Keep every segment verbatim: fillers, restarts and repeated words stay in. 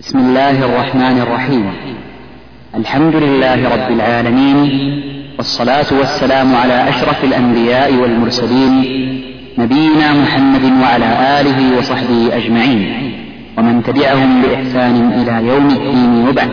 بسم الله الرحمن الرحيم. الحمد لله رب العالمين، والصلاة والسلام على أشرف الأنبياء والمرسلين، نبينا محمد وعلى آله وصحبه أجمعين، ومن تبعهم بإحسان إلى يوم الدين وبعد.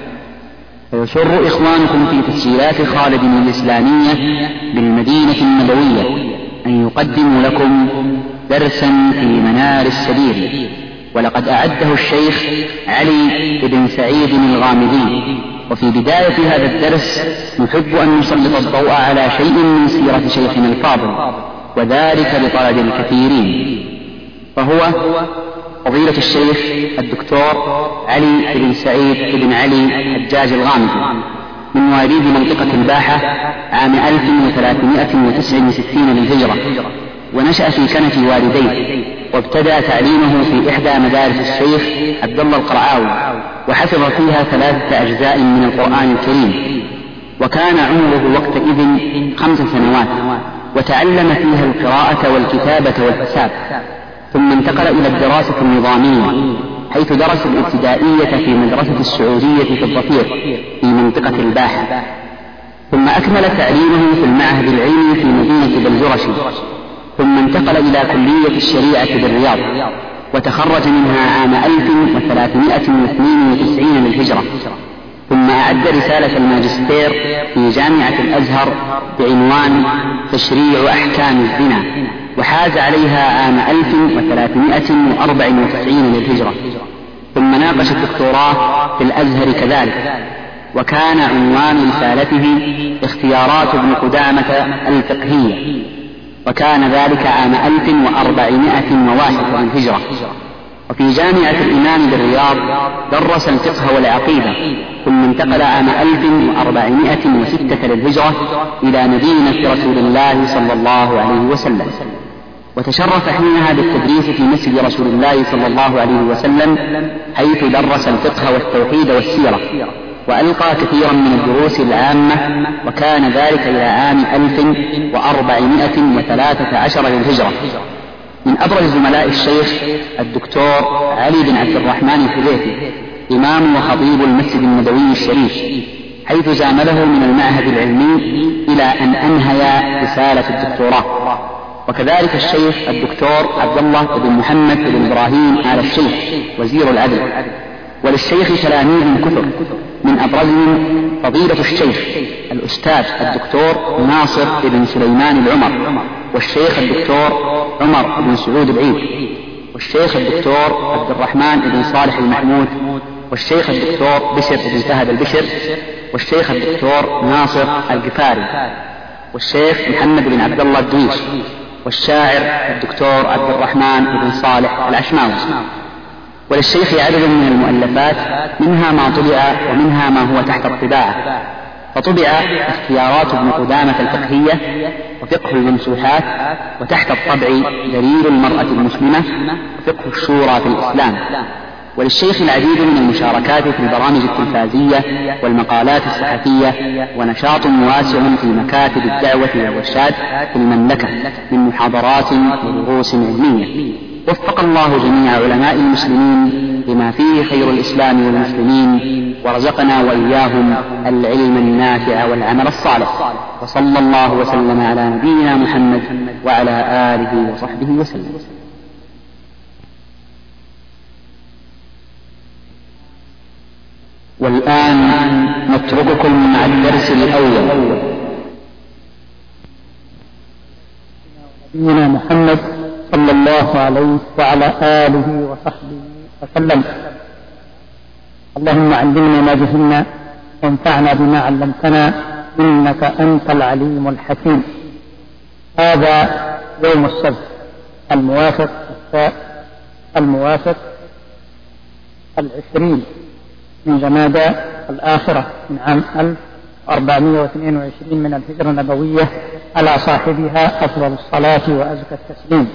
فيسر إخوانكم في تسجيلات خالد الإسلامية بالمدينة النبوية أن يقدموا لكم درسا في منار السبيل، ولقد أعده الشيخ علي بن سعيد الغامدي. وفي بداية هذا الدرس نحب أن نسلط الضوء على شيء من سيرة شيخنا الفاضل، وذلك لطلب الكثيرين، فهو فضيلة الشيخ الدكتور علي بن سعيد بن علي حجاج الغامدي، من مواليد منطقة الباحة عام ألف وثلاثمائة وتسعة وستين للهجرة، ونشأ في كنف والديه، وابتدأ تعليمه في إحدى مدارس الشيخ عبد الله القرعاوي، وحفظ فيها ثلاثة أجزاء من القرآن الكريم، وكان عمره وقتئذ خمس سنوات، وتعلم فيها القراءة والكتابة والحساب، ثم انتقل إلى الدراسة النظامية، حيث درس الابتدائية في مدرسة السعودية في الضفير في منطقة الباحة، ثم أكمل تعليمه في المعهد العلمي في مدينة بلجرشي، ثم انتقل إلى كلية الشريعة بالرياض، وتخرج منها عام ألف وثلاثمائة واثنين وتسعين للهجرة، ثم أعد رسالة الماجستير في جامعة الأزهر بعنوان تشريع أحكام الزنا، وحاز عليها عام ألف وثلاثمائة وأربعة وتسعين للهجرة، ثم ناقش الدكتوراه في الأزهر كذلك، وكان عنوان رسالته اختيارات ابن قدامة الفقهية، وكان ذلك عام ألف وأربعمائة وواحد للهجرة. وفي جامعة الإمام بالرياض درس الفقه والعقيدة، ثم انتقل عام ألف وأربعمائة وستة للهجرة إلى مدينة رسول الله صلى الله عليه وسلم، وتشرف حينها بالتدريس في مسجد رسول الله صلى الله عليه وسلم، حيث درس الفقه والتوحيد والسيرة، وألقى كثيرا من الدروس العامة، وكان ذلك إلى عام ألف وأربعمائة وثلاثة عشر للهجرة. من أبرز زملاء الشيخ الدكتور علي بن عبد الرحمن الحذيفي، إمام وخطيب المسجد النبوي الشريف، حيث زامله من المعهد العلمي إلى أن أنهى رسالة الدكتوراه. وكذلك الشيخ الدكتور عبد الله بن محمد بن إبراهيم آل الشيخ وزير العدل. وللشيخ تلاميذ كثر، من أبرزهم فضيلة الشيخ الأستاذ الدكتور ناصر بن سليمان العمر، والشيخ الدكتور عمر بن سعود العيد، والشيخ الدكتور عبد الرحمن بن صالح المحمود، والشيخ الدكتور بشر بن فهد البشر، والشيخ الدكتور ناصر القفاري، والشيخ محمد بن عبد الله الدويش، والشاعر الدكتور عبد الرحمن بن صالح العشماوي. وللشيخ عدد من المؤلفات، منها ما طبع ومنها ما هو تحت الطباعة. فطبع اختيارات ابن قدامة الفقهية، وفقه الممسوحات، وتحت الطبع دليل المرأة المسلمة، وفقه الشورى في الإسلام. وللشيخ العديد من المشاركات في البرامج التلفازية والمقالات الصحفية، ونشاط واسع في مكاتب الدعوة والإرشاد في المملكة من محاضرات ودروس علمية. وفق الله جميع علماء المسلمين لما فيه خير الإسلام والمسلمين، ورزقنا وإياهم العلم النافع والعمل الصالح، وصلى الله وسلم على نبينا محمد وعلى آله وصحبه وسلم. والآن نترككم مع الدرس الأول. نبينا محمد صلى الله عليه وعلى آله وصحبه وسلم. اللهم علمنا ما جهلنا، وانفعنا بما علمتنا، إنك أنت العليم الحكيم. هذا يوم السبت الموافق الموافق العشرين من جمادى الآخرة من عام ألف وأربعمائة واثنين وعشرين من الهجرة النبوية، على صاحبها أفضل الصلاة وأزكى التسليم.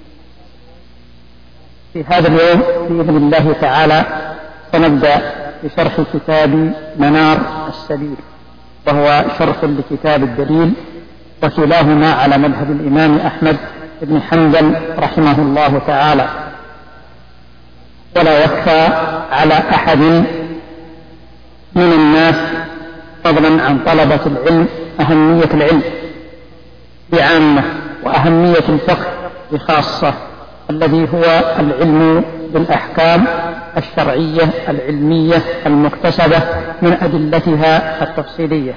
في هذا اليوم بإذن الله تعالى سنبدأ بشرح كتاب منار السبيل، وهو شرح لكتاب الدليل، وكلاهما على مذهب الإمام أحمد بن حنبل رحمه الله تعالى. ولا يخفى على أحد من الناس فضلا عن طلبة العلم أهمية العلم بعامة وأهمية الفقه بخاصة، الذي هو العلم بالأحكام الشرعية العلمية المكتسبة من أدلتها التفصيلية.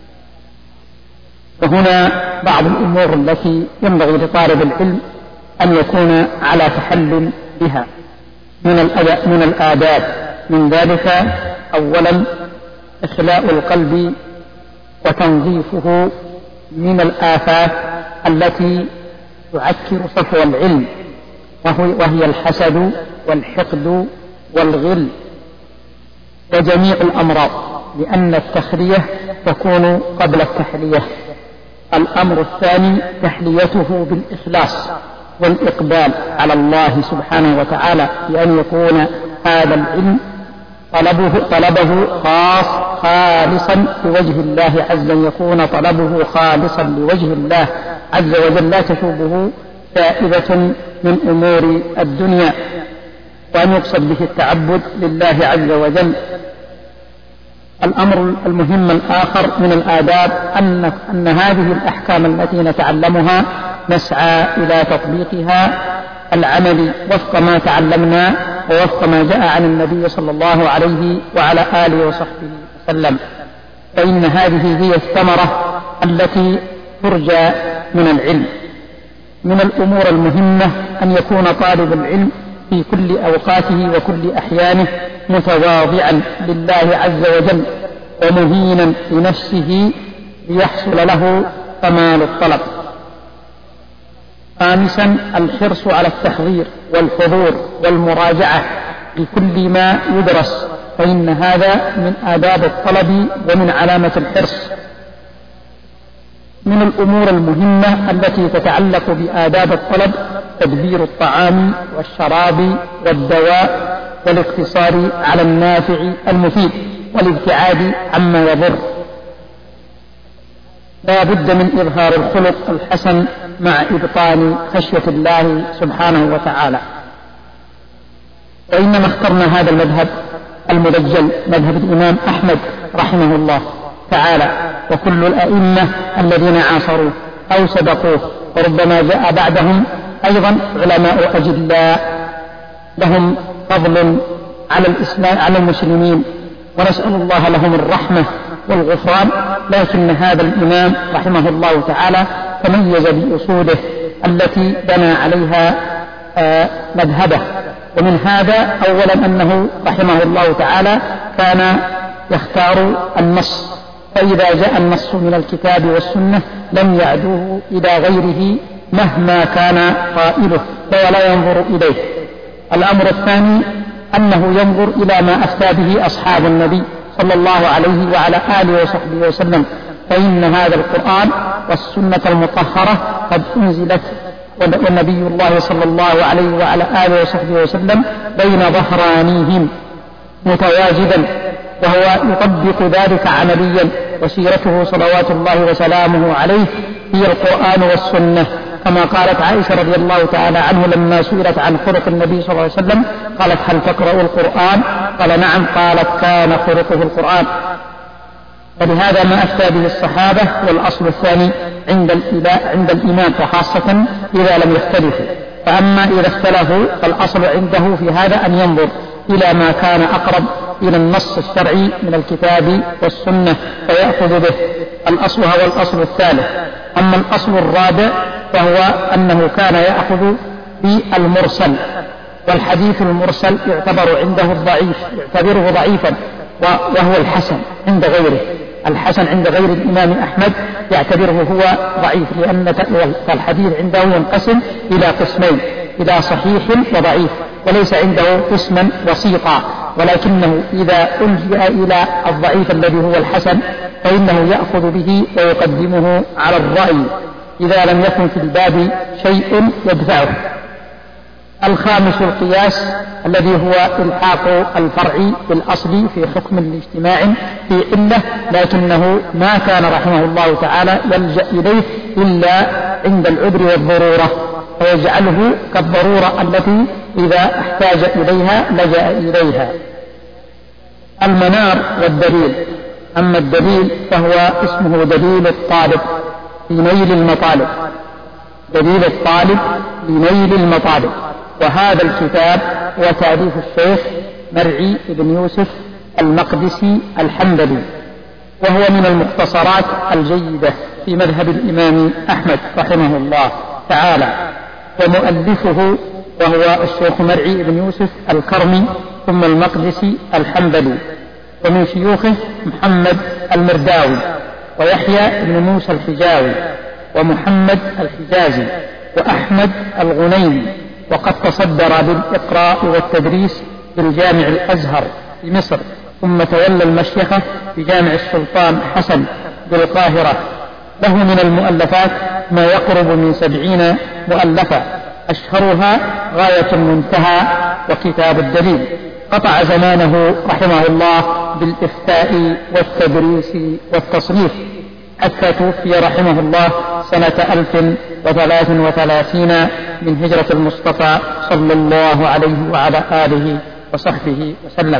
وهنا بعض الأمور التي ينبغي لطالب العلم أن يكون على تحل بها من الآداب. من ذلك أولا إخلاء القلب وتنظيفه من الآفات التي تعكر صفو العلم، وهي الحسد والحقد والغل وجميع الأمراض، لأن التخلية تكون قبل التحلية. الأمر الثاني تحليته بالإخلاص والإقبال على الله سبحانه وتعالى، بأن يكون هذا العلم طلبه, طلبه خاص خالصا لوجه الله عز وجل، يكون طلبه خالصا لوجه الله عز وجل لا تشوبه فائدة من أمور الدنيا، وأن يقصد به التعبد لله عز وجل. الأمر المهم الآخر من الآداب أن, أن هذه الأحكام التي نتعلمها نسعى إلى تطبيقها العملي وفق ما تعلمنا ووفق ما جاء عن النبي صلى الله عليه وعلى آله وصحبه وسلم، فإن هذه هي الثمرة التي ترجى من العلم. من الأمور المهمة أن يكون طالب العلم في كل أوقاته وكل أحيانه متواضعا لله عز وجل ومهينا لنفسه ليحصل له كمال الطلب. خامسا الحرص على التحضير والحضور والمراجعة لكل ما يدرس، فإن هذا من آداب الطلب ومن علامة الحرص. من الأمور المهمة التي تتعلق بآداب الطلب تدبير الطعام والشراب والدواء والاقتصار على النافع المفيد والابتعاد عما يضر. لا بد من إظهار الخلق الحسن مع إبطان خشية الله سبحانه وتعالى. وإنما اخترنا هذا المذهب المدجل مذهب الإمام أحمد رحمه الله تعالى وكل الأئمة الذين عاصروه أو سبقوه، وربما جاء بعدهم أيضا علماء أجلاء لهم فضل على الإسلام على المسلمين، ونسأل الله لهم الرحمة والغفران. لكن هذا الإمام رحمه الله تعالى تميز بأصوله التي بنى عليها آه مذهبه. ومن هذا أولا أنه رحمه الله تعالى كان يختار النص، فإذا جاء النص من الكتاب والسنة لم يعدوه إلى غيره مهما كان قائله ولا ينظر إليه. الأمر الثاني أنه ينظر إلى ما أفتى به أصحاب النبي صلى الله عليه وعلى آله وصحبه وسلم، فإن هذا القرآن والسنة المطهرة قد أنزلت والنبي الله صلى الله عليه وعلى آله وصحبه وسلم بين ظهرانيهم متواجدا، وهو يطبق ذلك عمليا، وسيرته صلوات الله وسلامه عليه هي القرآن والسنة. كما قالت عائشة رضي الله تعالى عنه لما سئلت عن خلق النبي صلى الله عليه وسلم قالت هل تقرأ القرآن؟ قال نعم، قالت كان خلقه القرآن. فلهذا ما أفتى به الصحابة. والأصل الثاني عند عند الإمام، وخاصة إذا لم يختلفوا. فأما إذا اختلفوا فالأصل عنده في هذا أن ينظر إلى ما كان أقرب إلى النص الشرعي من الكتاب والسنة فيأخذ به. الأصل هو الأصل الثالث. أما الأصل الرابع فهو أنه كان يأخذ بالمرسل، والحديث المرسل يعتبر عنده الضعيف، يعتبره ضعيفا، وهو الحسن عند غيره. الحسن عند غير الإمام أحمد يعتبره هو ضعيف، لأن الحديث عنده ينقسم إلى قسمين، إلى صحيح وضعيف، وليس عنده قسما وسيطا. ولكنه إذا ألجأ إلى الضعيف الذي هو الحسن فإنه يأخذ به ويقدمه على الرأي إذا لم يكن في الباب شيء يدفعه. الخامس القياس، الذي هو إلحاق الفرع بالأصل في حكم الاجتماع في علة، لكنه ما كان رحمه الله تعالى يلجأ إليه إلا عند العذر والضرورة، فيجعله كالضرورة التي إذا احتاج إليها لجأ إليها. المنار والدليل. أما الدليل فهو اسمه دليل الطالب لنيل المطالب، دليل الطالب لنيل المطالب. وهذا الكتاب هو تأليف الشيخ مرعي بن يوسف المقدسي الحنبلي، وهو من المختصرات الجيدة في مذهب الإمام أحمد رحمه الله تعالى. ومؤلفه وهو الشيخ مرعي بن يوسف الكرمي ثم المقدسي الحنبلي، ومن شيوخه محمد المرداوي ويحيى بن موسى الحجاوي ومحمد الحجازي وأحمد الغنيمي. وقد تصدر بالإقراء والتدريس بالجامع الأزهر في مصر، ثم تولى المشيخة في جامع السلطان حسن بالقاهرة. له من المؤلفات ما يقرب من سبعين مؤلفة، أشهرها غاية المنتهى وكتاب الدليل. قطع زمانه رحمه الله بالإفتاء والتدريس والتصنيف، حتى توفي رحمه الله سنة ألف وثلاث وثلاثين من هجرة المصطفى صلى الله عليه وعلى آله وصحبه وسلم.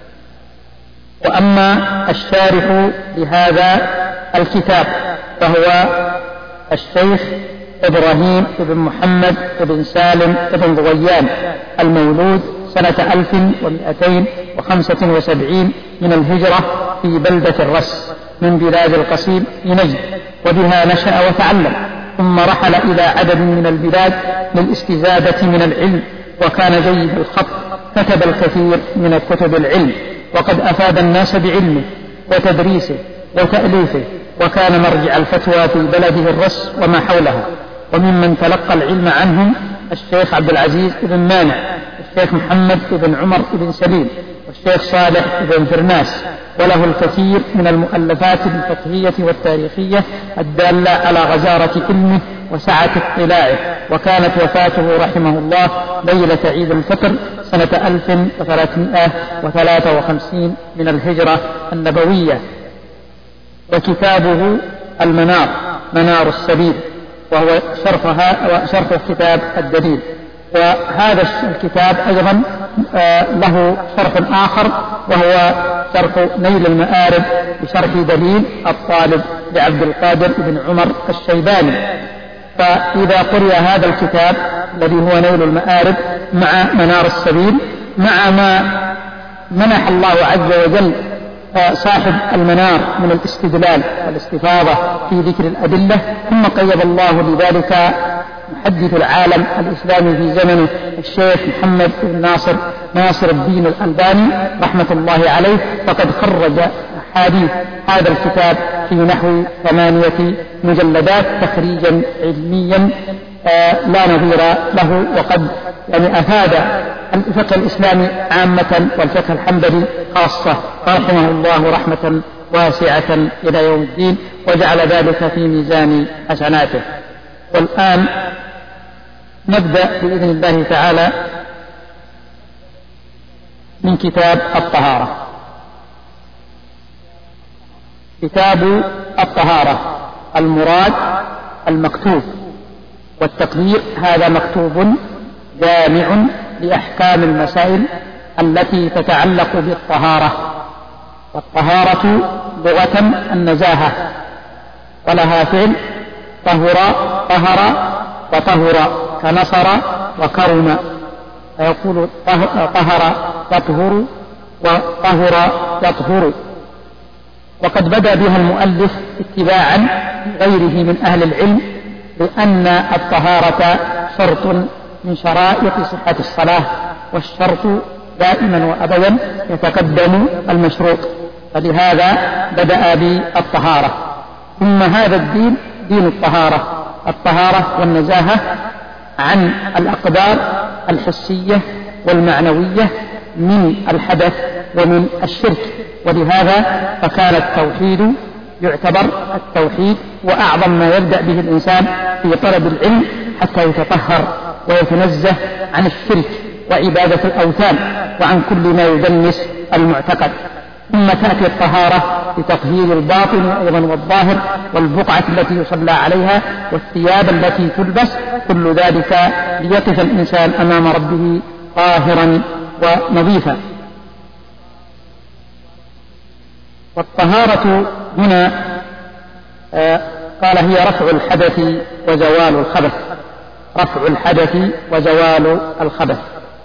وأما الشارح لهذا الكتاب فهو الشيخ إبراهيم بن محمد بن سالم بن ضويان، المولود سنة ألف ومئتين وخمسة وسبعين من الهجرة في بلدة الرس من بلاد القصيم في نجد، وبها نشأ وتعلم، ثم رحل إلى عدد من البلاد للاستزادة من العلم، وكان جيد الخط، كتب الكثير من كتب العلم، وقد أفاد الناس بعلمه وتدريسه وتأليفه، وكان مرجع الفتوى في بلده الرس وما حولها. وممن تلقى العلم عنهم الشيخ عبد العزيز بن مانع، الشيخ محمد بن عمر بن سليم، والشيخ صالح بن فرناس. وله الكثير من المؤلفات الفقهية والتاريخية الدالة على غزارة علمه وسعة اطلاعه. وكانت وفاته رحمه الله ليلة عيد الفطر سنة ألف وثلاثمائة وثلاثة وخمسين من الهجرة النبوية. وكتابه المنار، منار السبيل، وهو شرحها وشرح كتاب الدليل. وهذا الكتاب أيضا له شرح آخر وهو شرح نيل المآرب بشرح دليل الطالب لعبد القادر بن عمر الشيباني. فإذا قرئ هذا الكتاب الذي هو نيل المآرب مع منار السبيل، مع ما منح الله عز وجل صاحب المنار من الاستدلال والاستفاضة في ذكر الأدلة، ثم قيض الله لذلك محدث العالم الإسلامي في زمنه الشيخ محمد بن ناصر ناصر الدين الألباني رحمة الله عليه، فقد خرج أحاديث هذا الكتاب في نحو ثمانية مجلدات تخريجا علميا لا نظير له، وقد يعني أفاد الفقه الإسلامي عامة والفقه الحنبلي خاصة، رحمه الله رحمة واسعة إلى يوم الدين، وجعل ذلك في ميزان حسناته. والآن نبدأ بإذن الله تعالى من كتاب الطهارة. كتاب الطهارة المراد المكتوب، والتقدير هذا مكتوب جامع لأحكام المسائل التي تتعلق بالطهارة. والطهارة لغة النزاهة، ولها فعل طهر طهر وطهر كنصر وكرم، فيقول طهر يطهر وطهر يطهر. وقد بدأ بها المؤلف اتباعا غيره من أهل العلم، لأن الطهارة شرط من شرائط صحة الصلاة، والشرط دائما وأبدا يتقدم المشروط، فلهذا بدأ بالطهارة. ثم هذا الدين دين الطهارة، الطهارة والنزاهة عن الأقدار الحسية والمعنوية من الحدث ومن الشرك. ولهذا فكان التوحيد يعتبر التوحيد وأعظم ما يبدأ به الإنسان في طلب العلم حتى يتطهر ويتنزه عن الشرك وعبادة الأوثان وعن كل ما يدنس المعتقد. ثم تأتي الطهارة لتطهير الباطن أيضا والظاهر، والبقعة التي يصلى عليها، والثياب التي تلبس، كل ذلك ليقف الإنسان أمام ربه طاهرا ونظيفا. والطهارة هنا آه قال هي رفع الحدث وزوال الخبث، رفع الحدث وزوال الخبث.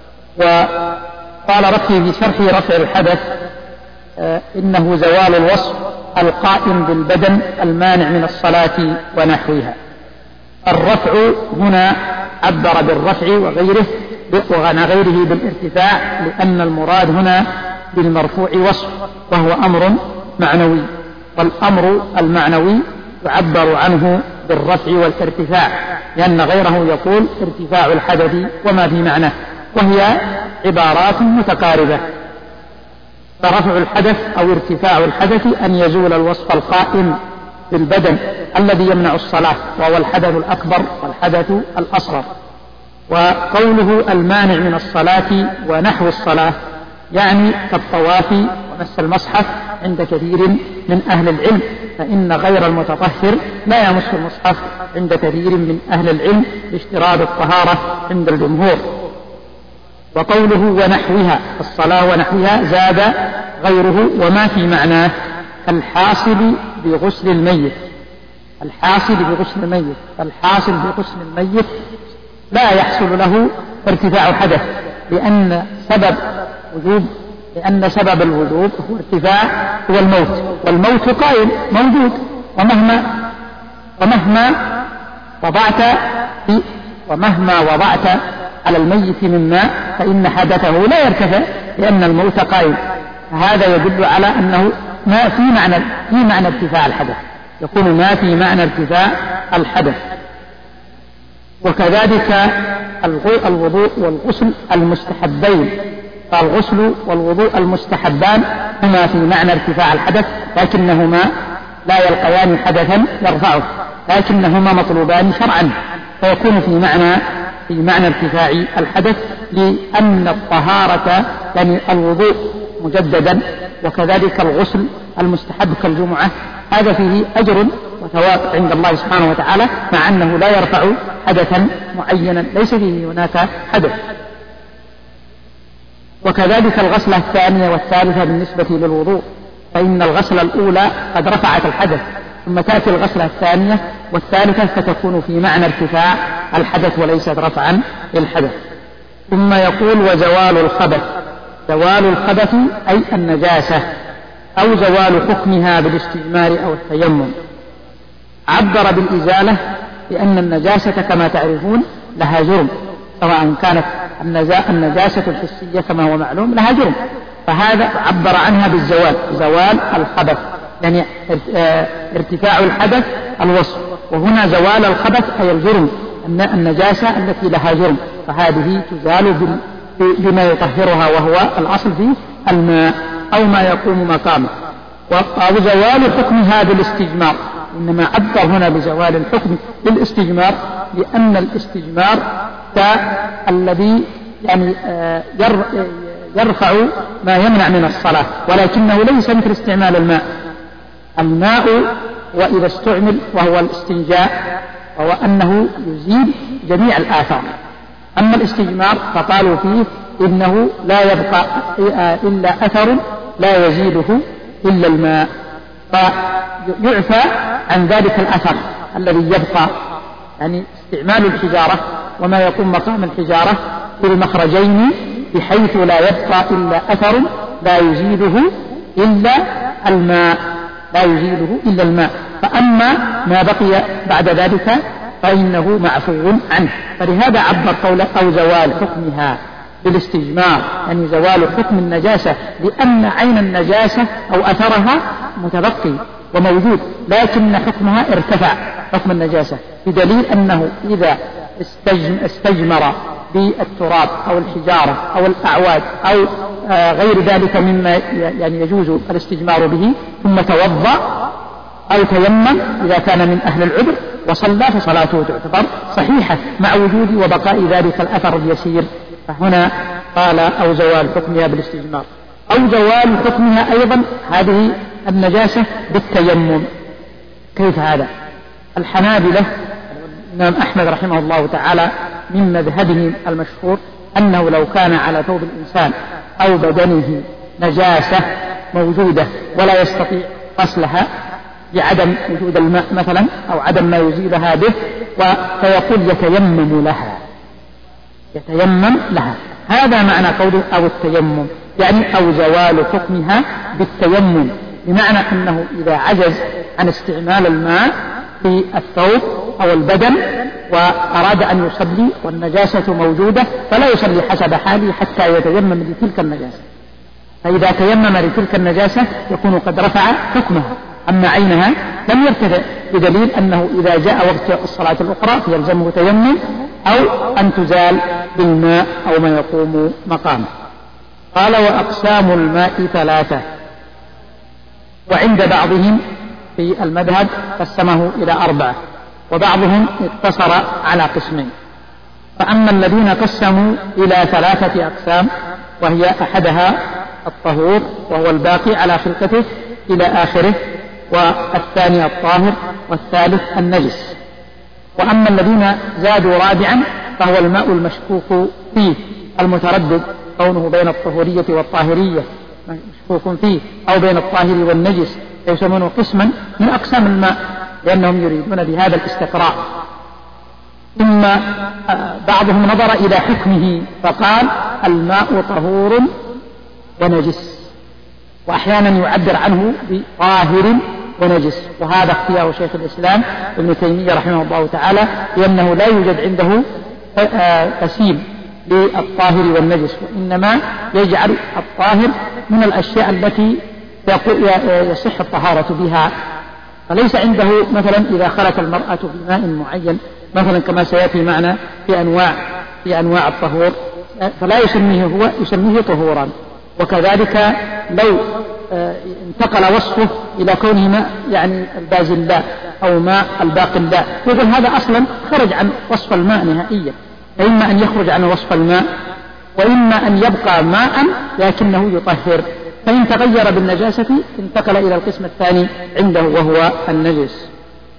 وقال رفعه في شرحه رفع الحدث آه إنه زوال الوصف القائم بالبدن المانع من الصلاة ونحوها. الرفع هنا عبر بالرفع وغيره وعن غيره بالارتفاع، لأن المراد هنا بالمرفوع وصف وهو أمر معنوي، والأمر المعنوي يعبر عنه بالرفع والارتفاع، لأن غيره يقول ارتفاع الحدث وما في معناه، وهي عبارات متقاربة. فرفع الحدث أو ارتفاع الحدث أن يزول الوصف القائم بالبدن الذي يمنع الصلاة، وهو الحدث الأكبر والحدث الأصغر. وقوله المانع من الصلاة ونحو الصلاة يعني كالطواف ومس المصحف عند كثير من أهل العلم، فإن غير المتطهر لا يمس المصحف عند كثير من أهل العلم لاشتراط الطهارة عند الجمهور. وقوله ونحوها الصلاة ونحوها زاد غيره وما في معناه كالحاصل بغسل الميت، الحاصل بغسل الميت، فالحاصل بغسل الميت لا يحصل له ارتفاع حدث، لأن سبب وجوب لأن سبب الوجوب هو ارتفاع هو الموت، والموت قائم موجود، ومهما ومهما وضعت في ومهما وضعت على الميت من ماء فإن حدثه لا يرتفع لأن الموت قائم. هذا يدل على أنه ما في معنى في معنى ارتفاع الحدث، يكون ما في معنى ارتفاع الحدث. وكذلك الوضوء والغسل المستحبين، فالغسل والوضوء المستحبان هما في معنى ارتفاع الحدث، لكنهما لا يلقيان حدثا يرفعه، لكنهما مطلوبان شرعا، فيكون في معنى في معنى ارتفاع الحدث، لأن الطهارة يعني الوضوء مجددا، وكذلك الغسل المستحب كالجمعة هذا فيه أجر وثواب عند الله سبحانه وتعالى، مع أنه لا يرفع حدثا معينا ليس فيه هناك حدث. وكذلك الغسلة الثانية والثالثة بالنسبة للوضوء، فإن الغسلة الأولى قد رفعت الحدث، ثم تأتي الغسلة الثانية والثالثة فتكون في معنى ارتفاع الحدث وليست رفعا للحدث. ثم يقول وزوال الخبث، زوال الخبث أي النجاسة أو زوال حكمها بالاستجمار أو التيمم. عبر بالإزالة لأن النجاسة كما تعرفون لها جرم، سواء كانت النجاسة الحسية كما هو معلوم لها جرم، فهذا عبر عنها بالزوال، زوال الخبث يعني ارتفاع الحدث الوصف، وهنا زوال الخبث أي الجرم النجاسة التي لها جرم، فهذه تزال بما يطهرها وهو الأصل فيه الماء أو ما يقوم مقامه. أو زوال حكمها بالاستجمار، إنما عبر هنا بزوال الحكم بالاستجمار لأن الاستجمار كالذي يعني يرفع ما يمنع من الصلاة، ولكنه ليس مثل استعمال الماء. الماء وإذا استعمل وهو الاستنجاء وهو أنه يزيل جميع الآثار، أما الاستجمار فقالوا فيه إنه لا يبقى إلا أثر لا يزيده إلا الماء، فيعفى عن ذلك الأثر الذي يبقى، يعني استعمال الحجارة وما يقوم مقام الحجارة في المخرجين بحيث لا يبقى إلا أثر لا يزيده إلا الماء، لا يزيده إلا الماء. فأما ما بقي بعد ذلك فإنه معفو عنه، فلهذا عبر قوله أو زوال حكمها بالاستجمار، يعني زوال حكم النجاسة، لأن عين النجاسة أو أثرها متبقي وموجود، لكن حكمها ارتفع حكم النجاسة، بدليل أنه إذا استجمر بالتراب أو الحجارة أو الأعواد أو غير ذلك مما يعني يجوز الاستجمار به، ثم توضأ أو تيمم إذا كان من أهل العذر وصلى فصلاته تعتبر صحيحة مع وجود وبقاء ذلك الأثر اليسير. فهنا قال أو زوال حكمها بالاستجمار، أو زوال حكمها أيضا هذه النجاسة بالتيمم. كيف هذا؟ الحنابلة الإمام أحمد رحمه الله تعالى من مذهبه المشهور أنه لو كان على ثوب الإنسان أو بدنه نجاسة موجودة ولا يستطيع غسلها بعدم وجود الماء مثلا أو عدم ما يزيلها به، فيقول يتيمم لها، يتيمم لها. هذا معنى قوله أو التيمم، يعني أو زوال حكمها بالتيمم، بمعنى أنه إذا عجز عن استعمال الماء في الثوب أو البدن وأراد أن يصلي والنجاسة موجودة فلا يصلي حسب حاله حتى يتيمم لتلك النجاسة، فإذا تيمم لتلك النجاسة يكون قد رفع حكمها، أما عينها لم يرتفع، بدليل أنه إذا جاء وقت الصلاة الأخرى فيلزمه تيمم أو أن تزال بالماء أو ما يقوم مقامه. قال وأقسام الماء ثلاثة، وعند بعضهم في المذهب قسمه إلى أربعة، وبعضهم اقتصر على قسمين. فأما الذين قسموا إلى ثلاثة أقسام وهي أحدها الطهور وهو الباقي على خلقته إلى آخره، والثاني الطاهر، والثالث النجس. وأما الذين زادوا رابعا فهو الماء المشكوك فيه المتردد، كونه بين الطهورية والطاهرية مشكوك فيه، أو بين الطاهر والنجس، يسمونه قسما من أقسام الماء، لأنهم يريدون بهذا الاستقراء. ثم بعضهم نظر إلى حكمه فقال الماء طهور ونجس، وأحيانا يعبر عنه بطاهر ونجس، وهذا اختيار شيخ الإسلام ابن تيمية رحمه الله تعالى، لأنه لا يوجد عنده تسييم للطاهر والنجس، وإنما يجعل الطاهر من الأشياء التي يصح الطهارة بها، فليس عنده مثلا إذا خلت المرأة بماء معين مثلا كما سيأتي معنا في أنواع في أنواع الطهور فلا يسميه هو، يسميه طهورا. وكذلك لو انتقل وصفه إلى كونه ماء يعني البازلاء أو ماء الباقلاء، يقول هذا أصلا خرج عن وصف الماء نهائيا، فإما أن يخرج عن وصف الماء وإما أن يبقى ماء لكنه يطهر، فإن تغير بالنجاسة انتقل إلى القسم الثاني عنده وهو النجس.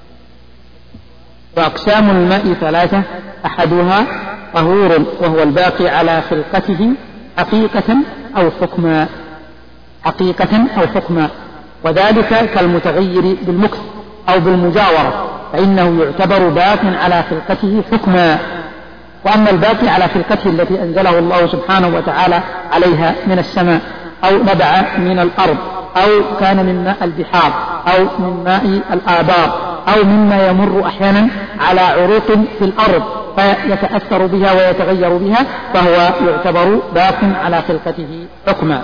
وأقسام الماء ثلاثة، أحدها طهور وهو الباقي على خلقته حقيقة أو حكما، حقيقة أو حكما، وذلك كالمتغير بالمكث أو بالمجاورة، فإنه يعتبر باق على خلقته حكما. وأما الباقي على خلقته التي أنزله الله سبحانه وتعالى عليها من السماء أو نبع من الأرض أو كان من ماء البحار أو من ماء الآبار أو مما يمر أحيانا على عروق في الأرض فيتأثر بها ويتغير بها، فهو يعتبر باق على خلقته حكما.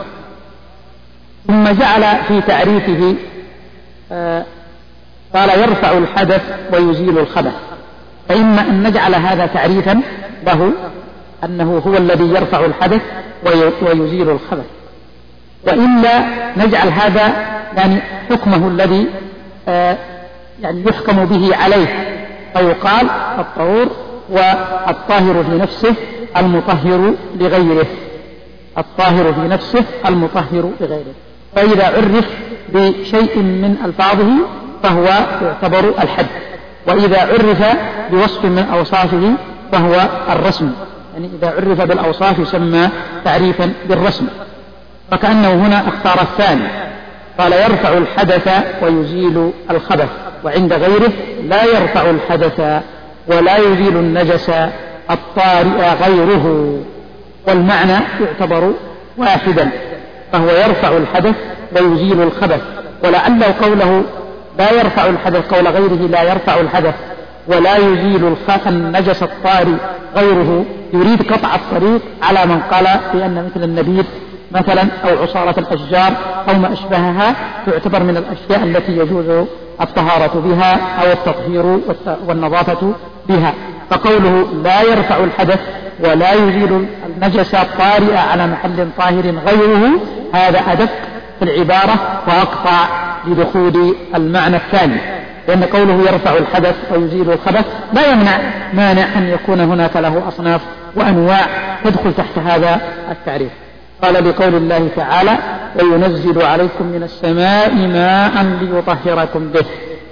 ثم جعل في تعريفه آه قال يرفع الحدث ويزيل الخبث، فإما أن نجعل هذا تعريفا له أنه هو الذي يرفع الحدث ويزيل الخبث، وإلا نجعل هذا يعني حكمه الذي آه يعني يحكم به عليه، فيقال الطهور والطاهر في نفسه المطهر لغيره، الطاهر في نفسه المطهر لغيره، فإذا عرف بشيء من ألفاظه فهو يعتبر الحد، وإذا عرف بوصف من أوصافه فهو الرسم، يعني إذا عرف بالأوصاف يسمى تعريفا بالرسم. فكأنه هنا اختار الثاني، قال يرفع الحدث ويزيل الخبث، وعند غيره لا يرفع الحدث ولا يزيل النجس الطارئ غيره، والمعنى يعتبر واحدا، فهو يرفع الحدث ويزيل الخبث. ولعل قوله لا يرفع الحدث قول غيره لا يرفع الحدث ولا يزيل النجس الطارئ غيره يريد قطع الطريق على من قال بأن مثل النبيذ مثلا أو عصارة الأشجار أو ما أشبهها تعتبر من الأشياء التي يجوز الطهارة بها أو التطهير والنظافة بها. فقوله لا يرفع الحدث ولا يزيل النجس الطارئ على محل طاهر غيره هذا أدق في العبارة وأقطع لدخول المعنى الثاني، لأن قوله يرفع الحدث ويزيل الخبث لا يمنع مانع أن يكون هناك له أصناف وأنواع تدخل تحت هذا التعريف. قال بقول الله تعالى وينزل عليكم من السماء ماء ليطهركم به،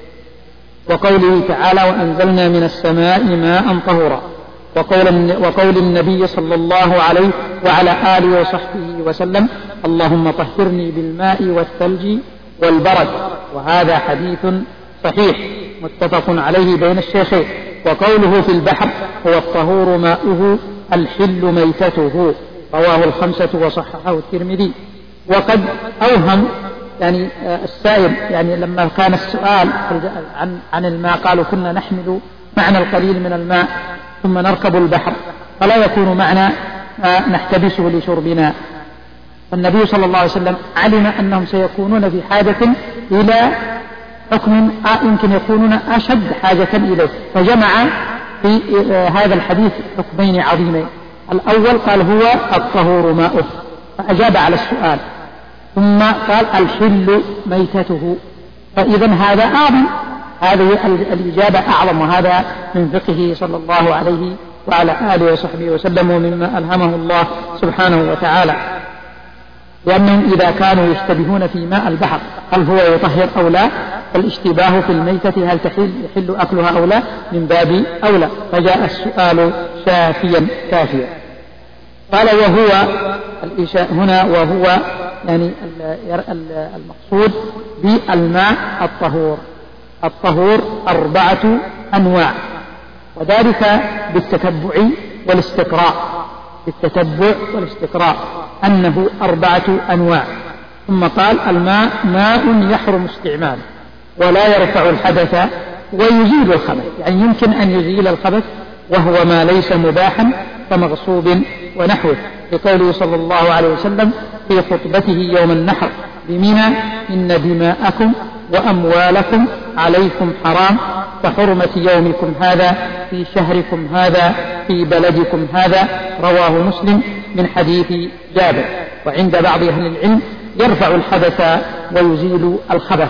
وقوله تعالى وأنزلنا من السماء ماء طهورا، وقول, وقول النبي صلى الله عليه وعلى آله وصحبه وسلم اللهم طهرني بالماء والثلج والبرد، وهذا حديث صحيح متفق عليه بين الشيخين. وقوله في البحر هو الطهور ماؤه الحل ميتته، رواه الخمسة وصححه الترمذي. وقد أوهم يعني السائل يعني لما كان السؤال عن عن الماء قالوا كنا نحمل معنا القليل من الماء ثم نركب البحر فلا يكون معنا نحتبسه لشربنا. فالنبي صلى الله عليه وسلم علم أنهم سيكونون في حاجة إلى حكم يمكن يكونون أشد حاجة إليه، فجمع في هذا الحديث حكمين عظيمين. الأول قال هو الطهور ماؤه فأجاب على السؤال، ثم قال الحل ميتته، فإذا هذا أعظم، هذه الإجابة أعظم، وهذا من فقهه صلى الله عليه وعلى آله وصحبه وسلم ومما ألهمه الله سبحانه وتعالى. لأنهم إذا كانوا يشتبهون في ماء البحر هل هو يطهر أو لا، فالاشتباه في الميتة هل تحل يحل أكلها أو لا من باب أولى، فجاء السؤال شافيا كافيا. قال وهو هنا وهو يعني المقصود بالماء الطهور. الطهور أربعة أنواع، وذلك بالتتبع والاستقراء، بالتتبع والاستقراء أنه أربعة أنواع. ثم قال الماء ماء يحرم استعماله ولا يرفع الحدث ويزيل الخبث، يعني يمكن أن يزيل الخبث وهو ما ليس مباحا كمغصوب ونحوه، لقوله صلى الله عليه وسلم في خطبته يوم النحر بمنى إن دماءكم وأموالكم عليكم حرام كحرمة يومكم هذا في شهركم هذا في بلدكم هذا، رواه مسلم من حديث جابر. وعند بعض أهل العلم يرفع الحدث ويزيل الخبث.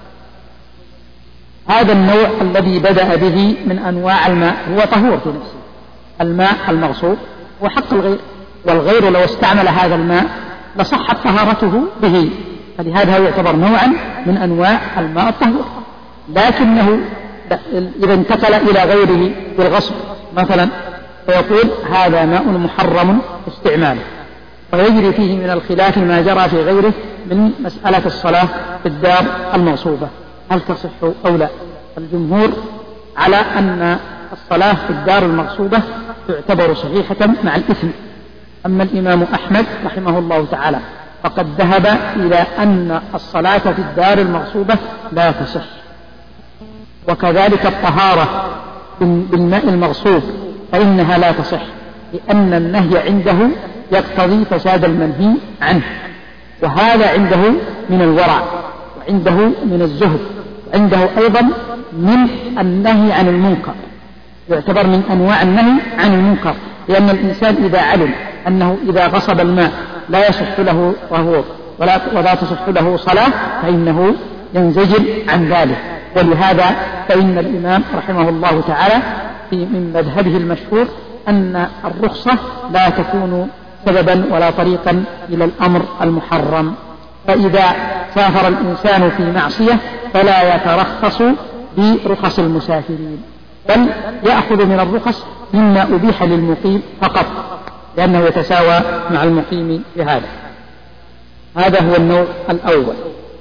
هذا النوع الذي بدأ به من أنواع الماء هو طهور في نفسه، الماء المغصوب وحق الغير، والغير لو استعمل هذا الماء لصحت طهارته به، فلهذا يعتبر نوعا من أنواع الماء الطهور. لكنه إذا انتقل إلى غيره بالغصب مثلا فيقول هذا ماء محرم استعماله، ويجري فيه من الخلاف ما جرى في غيره من مسألة الصلاة في الدار المغصوبة هل تصح أو لا. الجمهور على أن الصلاة في الدار المغصوبة تعتبر صحيحة مع الإثم. أما الإمام أحمد رحمه الله تعالى فقد ذهب إلى أن الصلاة في الدار المغصوبة لا تصح، وكذلك الطهارة بالماء المغصوب فإنها لا تصح، لأن النهي عنده يقتضي فساد المنهي عنه، وهذا عنده من الورع وعنده من الزهد، عنده أيضا من النهي عن المنكر، يعتبر من أنواع النهي عن المنكر، لأن الإنسان إذا علم أنه إذا غصب الماء لا يصح له طهور ولا, ولا تصح له صلاة فإنه ينزجر عن ذلك. ولهذا فإن الإمام رحمه الله تعالى في من مذهبه المشهور أن الرخصة لا تكون سببا ولا طريقا إلى الأمر المحرم، فإذا سافر الإنسان في معصية فلا يترخص برخص المسافرين، بل يأخذ من الرخص مما أبيح للمقيم فقط، لأنه يتساوى مع المقيم في هذا. هذا هو النوع الأول.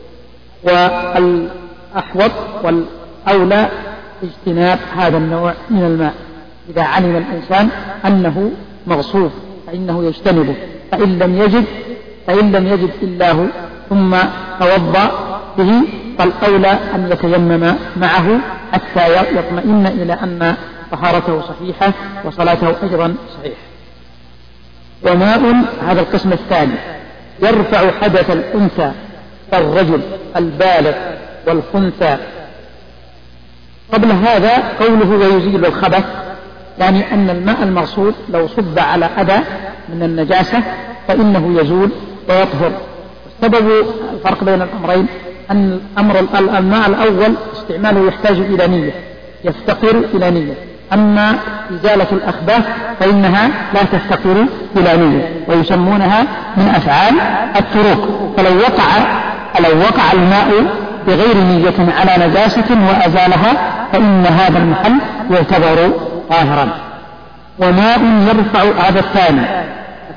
والأحوط والأولى اجتناب هذا النوع من الماء، إذا علم الإنسان أنه مغصوب فإنه يجتنبه، فإن لم يجد فإن لم يجد إلا هو ثم توضأ به فالأولى أن يتيمم معه حتى يطمئن إلى أن طهارته صحيحة وصلاته أيضا صحيحة. وماء هذا القسم الثاني يرفع حدث الأنثى كالرجل البالغ والخنثى. قبل هذا قوله ويزيل الخبث، يعني أن الماء المغصوب لو صب على أذى من النجاسة فإنه يزول ويطهر. سبب الفرق بين الأمرين أن الأمر الماء الأول استعماله يحتاج إلى نية، يفتقر إلى نية، أما إزالة الأخباث فإنها لا تفتقر إلى نية، ويسمونها من أفعال التروك. فلو وقع لو وقع الماء بغير نية على نجاسة وأزالها فإن هذا المحل يعتبر طاهرا. وماء يرفع هذا الثاني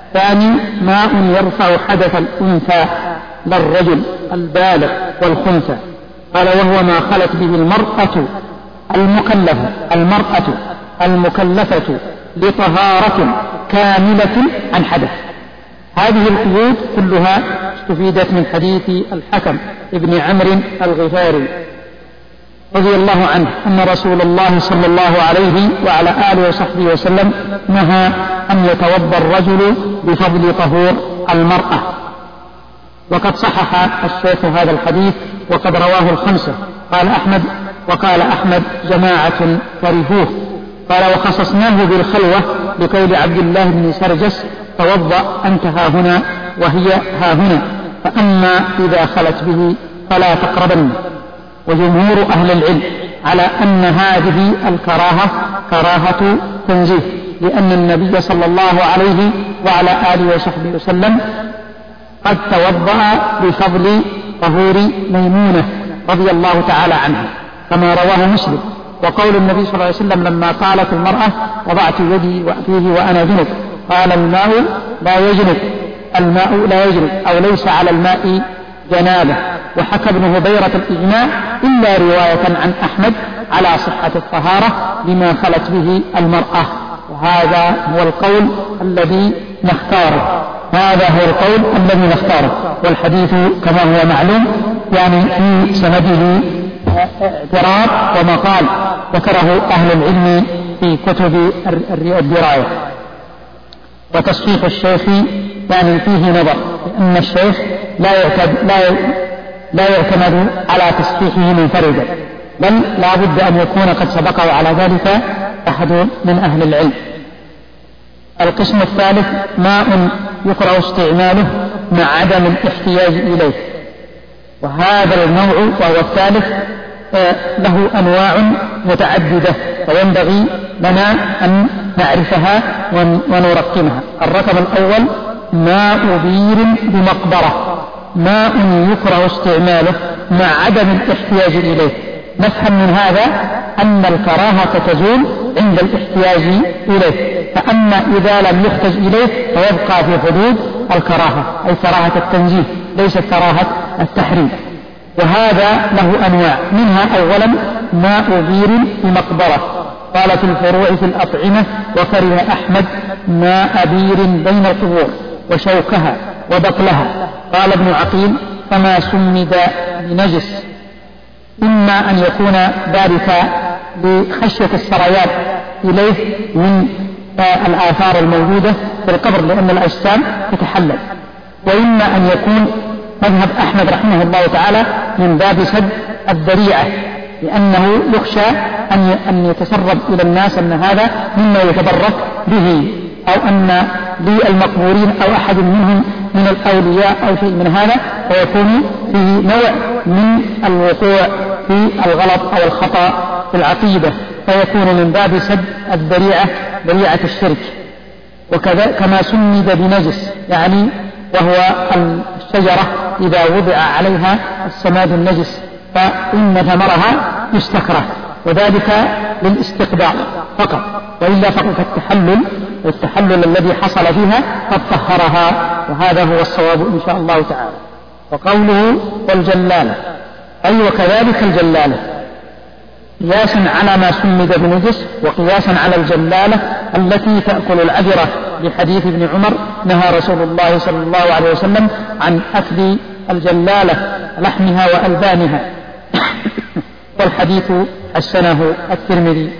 الثاني ماء يرفع حدث الأنثى للرجل البالغ والخنثى. قال وهو ما خلت به المرأة المكلفة المرأة المكلفة لطهارة كاملة عن حدث. هذه القيود كلها استفيدت من حديث الحكم ابن عمرو الغفاري رضي الله عنه أن رسول الله صلى الله عليه وعلى آله وصحبه وسلم نهى أن يتوضأ الرجل بفضل طهور المرأة. وقد صحح الشيخ هذا الحديث وقد رواه الخمسة. قال أحمد وقال أحمد جماعة كرهوه. قال وخصصناه بالخلوة بقول عبد الله بن سرجس توضأ أنت ها هنا وهي ها هنا، فأما إذا خلت به فلا تقربن. وجمهور أهل العلم على أن هذه الكراهة كراهة تنزيه، لأن النبي صلى الله عليه وعلى آله وصحبه وسلم قد توضأ بفضل طهور ميمونة رضي الله تعالى عنها كما رواه مسلم. وقول النبي صلى الله عليه وسلم لما قالت المرأة وضعت يدي فيه وأنا جنب، قال الماء لا يجنب، الماء لا يجنب أو ليس على الماء جنابه. وحكى ابن هبيرة الإجماع إلا رواية عن أحمد على صحة الطهارة لما خلت به المرأة، وهذا هو القول الذي نختاره هذا هو القول الذي نختاره والحديث كما هو معلوم يعني في سنده اعتراض ومقال ذكره أهل العلم في كتب الدراية. وتصحيح الشيخ يعني فيه نظر، لأن الشيخ لا يعتد لا لا يعتمد على تصحيحه منفردا، بل لا بد أن يكون قد سبقه على ذلك أحد من أهل العلم. القسم الثالث ماء يكره استعماله مع عدم الاحتياج إليه، وهذا النوع وهو الثالث له أنواع متعددة وينبغي لنا أن نعرفها ونرقمها. الرقم الأول ماء بير بمقبرة، ماء يكره استعماله مع عدم الاحتياج إليه. نفهم من هذا أن الكراهة تزول عند الاحتياج إليه، فأما إذا لم يحتج إليه فيبقى في حدود الكراهة، أي كراهة التنزيه ليست كراهة التحريم. وهذا له أنواع، منها أولا ماء بير بمقبرة. قال في الفروع في الأطعمة وكره أحمد ماء بير بين القبور وشوكها وبطلها. قال ابن عقيل فما سمد بنجس، إما أن يكون ذلك لخشية السريان إليه من الآثار الموجودة في القبر لأن الأجسام تتحلل، وإما أن يكون مذهب أحمد رحمه الله تعالى من باب سد الذريعة، لأنه يخشى أن يتسرب إلى الناس أن هذا مما يتبرك به، أو أن للمقبورين أو أحد منهم من الأولياء أو شيء من هذا، فيكون فيه نوع من الوقوع في الغلط أو الخطأ في العقيدة، فيكون من باب سد الذريعة ذريعة الشرك. وكذا كما سمد بنجس، يعني وهو الشجرة إذا وضع عليها السماد النجس فإن ثمرها يستكره، وذلك للاستقبال فقط، وإلا فقط التحلل التحلل الذي حصل فيها قد طهرها، وهذا هو الصواب إن شاء الله تعالى. وقوله والجلالة أي وكذلك الجلالة قياسا على ما سمد بنجس، وقياسا على الجلالة التي تأكل العذرة، لحديث ابن عمر نهى رسول الله صلى الله عليه وسلم عن أكل الجلالة لحمها وألبانها والحديث حسنه الترمذي.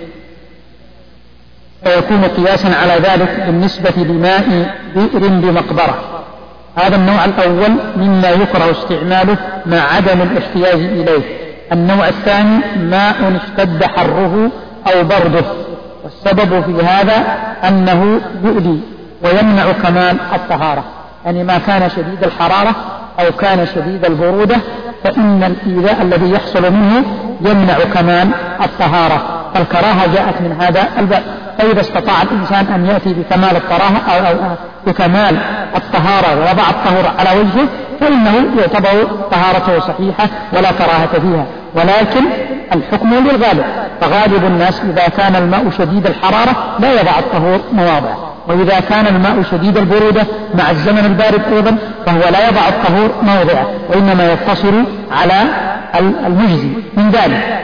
فيكون قياسا على ذلك بالنسبة لماء بئر بمقبرة. هذا النوع الأول مما يكره استعماله مع عدم الاحتياج إليه. النوع الثاني ماء اشتد حره أو برده، والسبب في هذا أنه يؤذي ويمنع كمال الطهارة، يعني ما كان شديد الحرارة أو كان شديد البرودة فإن الإيذاء الذي يحصل منه يمنع كمال الطهارة، فالكراهة جاءت من هذا الباب. فإذا استطاع الإنسان أن يأتي بكمال الطهارة أو, أو بكمال الطهارة ووضع الطهور على وجهه فإنه يعتبر طهارته صحيحة ولا كراهة فيها، ولكن الحكم للغالب، فغالب الناس إذا كان الماء شديد الحرارة لا يضع الطهور مواضع، وإذا كان الماء شديد البرودة مع الزمن البارد أيضا فهو لا يضع الطهور موضعه، وإنما يقتصر على المجزي من ذلك.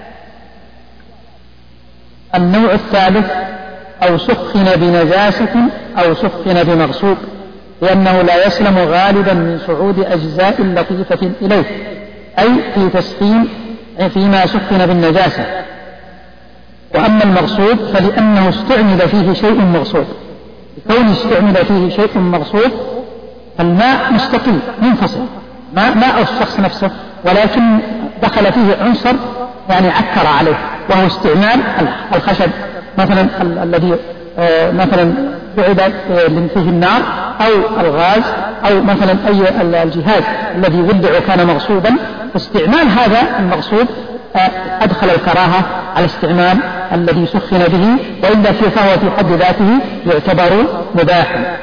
النوع الثالث أو سخن بنجاسة أو سخن بمغصوب، لأنه لا يسلم غالبا من صعود أجزاء لطيفة إليه، أي في تسخين فيما سخن بالنجاسة. وأما المغصوب فلأنه استعمل فيه شيء مغصوب، لكون استعمل فيه شيء مغصوب فالماء مستقيم منفصل، ماء ماء الشخص نفسه، ولكن دخل فيه عنصر يعني عكر عليه، وهو استعمال الخشب مثلا الذي مثلا بعد فيه النار أو الغاز أو مثلا أي الجهاز الذي ولع كان مغصوبا، فاستعمال هذا المغصوب أدخل الكراهة على استعمال الذي سخن به، وإلا فهو في حد ذاته يعتبر مباحا.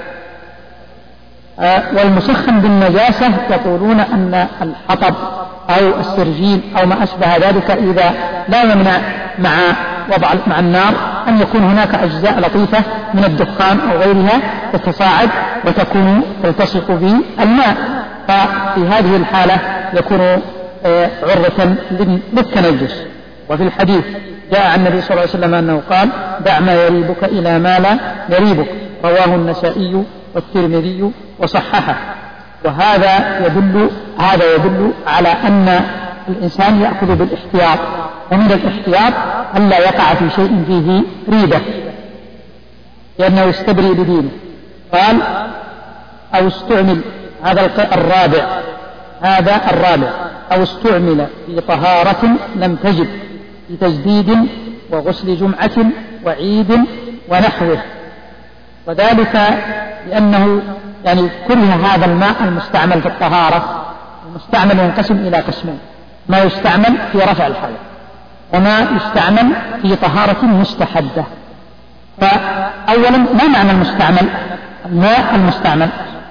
والمسخن بالنجاسة يقولون أن الحطب أو السرجين أو ما أشبه ذلك إذا لا يمنع مع وضع مع النار أن يكون هناك أجزاء لطيفة من الدخان أو غيرها تتصاعد وتكون تلتصق بالماء، ففي هذه الحالة يكون عرة للتنجس. وفي الحديث جاء عن النبي صلى الله عليه وسلم أنه قال: دع ما يريبك إلى ما لا يريبك، رواه النسائي والترمذي وصححه. وهذا يدل هذا يدل على أن الإنسان يأخذ بالاحتياط، ومن الاحتياط ألا يقع في شيء فيه ريبة، لأنه يستبرئ بدينه. قال: أو استعمل، هذا الرابع هذا الرابع أو استعمل في طهارة لم تجب بتجديد وغسل جمعة وعيد ونحوه، وذلك لأنه يعني كل هذا الماء المستعمل في الطهارة المستعمل ينقسم إلى قسمين: ما يستعمل في رفع الحدث، وما يستعمل في طهارة مستحدة. فأولا ما معنى المستعمل؟ الماء المستعمل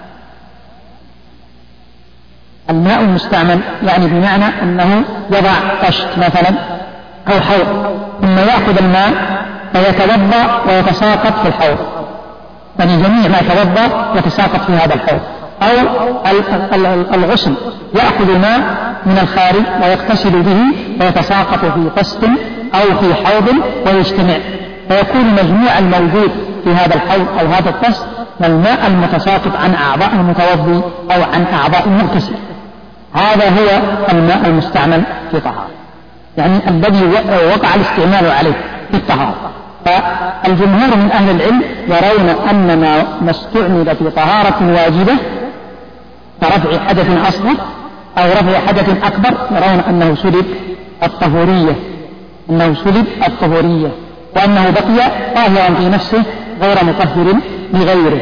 الماء المستعمل يعني بمعنى أنه يضع طشت مثلا أو حوض، ثم يأخذ الماء فيتوضأ ويتساقط في الحوض، يعني جميع ما يتوضأ يتساقط في هذا الحوض. أو الغسل يأخذ الماء من الخارج ويغتسل به ويتساقط في طست أو في حوض ويجتمع، فيكون مجموع الموجود في هذا الحوض أو هذا الطست من الماء المتساقط عن أعضاء المتوضي أو عن أعضاء المغتسل. هذا هو الماء المستعمل في طهارة، يعني الذي وقع الاستعمال عليه في الطهارة. فالجمهور من أهل العلم يرون أن ما استعمل في طهارة واجبة كرفع حدث أصغر أو رفع حدث أكبر يرون أنه سلب الطهورية أنه سلب الطهورية وأنه بقي طاهرا في نفسه غير مطهر لغيره.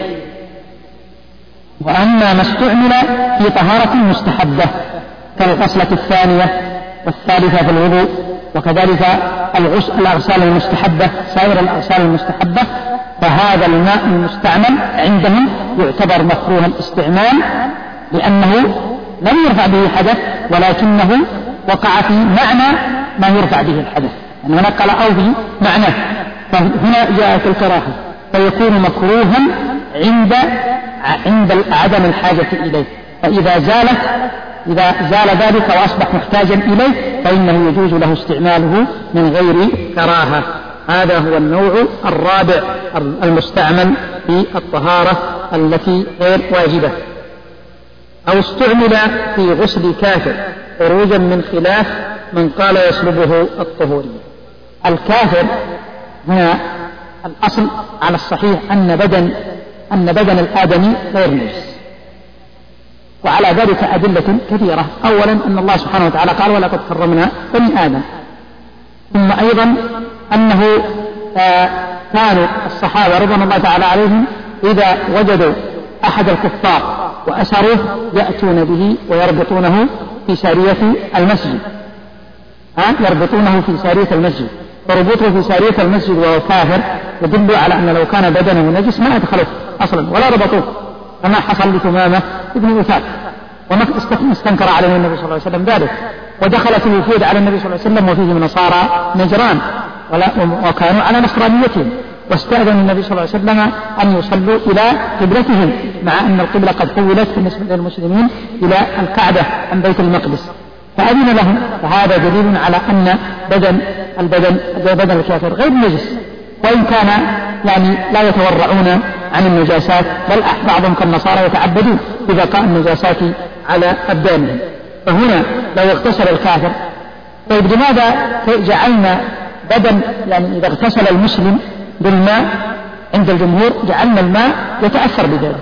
وأما ما استعمل في طهارة مستحبة كالغسلة الثانية والثالثة في الوضوء، وكذلك الأغسال المستحبة سائر الأغسال المستحبة، فهذا الماء المستعمل عندهم يعتبر مكروه الاستعمال، لأنه لم يرفع به حدث ولكنه وقع في معنى ما يرفع به الحدث، يعني هناك قال أو في معنى، فهنا جاءت الكراهة، فيكون مكروها عند عند عدم الحاجة إليه. فإذا زالت إذا زال ذلك وأصبح محتاجا إليه فإنه يجوز له استعماله من غير كراهة. هذا هو النوع الرابع المستعمل في الطهارة التي غير واجبة. أو استعمل في غسل كافر خروجا من خلاف من قال يسلبه الطهورية. الكافر هنا الأصل على الصحيح أن بدن أن بدن الآدمي غير نجس، وعلى ذلك أدلة كثيرة. أولا أن الله سبحانه وتعالى قال: ولقد كرمنا بني آدم. ثم أيضا أنه آه كانوا الصحابة رضوان الله تعالى عليهم إذا وجدوا أحد الكفار وأسروه يأتون به ويربطونه في سارية المسجد ها يربطونه في سارية المسجد فربطه في سارية المسجد وهو كافر يدل على أن لو كان بدنه نجس ما يدخله أصلا ولا ربطوه، كما حصل لثمامة ابن أثال وما استنكر عليه النبي صلى الله عليه وسلم ذلك. ودخلت الوفود على النبي صلى الله عليه وسلم وفيهم نصارى نجران وكانوا على نصرانيتهم، واستأذن النبي صلى الله عليه وسلم أن يصلوا إلى قبلتهم، مع أن القبلة قد حولت بالنسبة للمسلمين إلى الكعبة عن بيت المقدس، فأذن لهم. فهذا دليل على أن بدن البدن بدن الكافر غير نجس، وإن كان يعني لا يتورعون عن النجاسات، بل بعضهم كالنصارى يتعبدون ببقاء النجاسات على أبدانهم. فهنا لو اغتسل الكافر، طيب لماذا جعلنا بدن يعني إذا اغتسل المسلم بالماء عند الجمهور جعلنا الماء يتأثر بذلك؟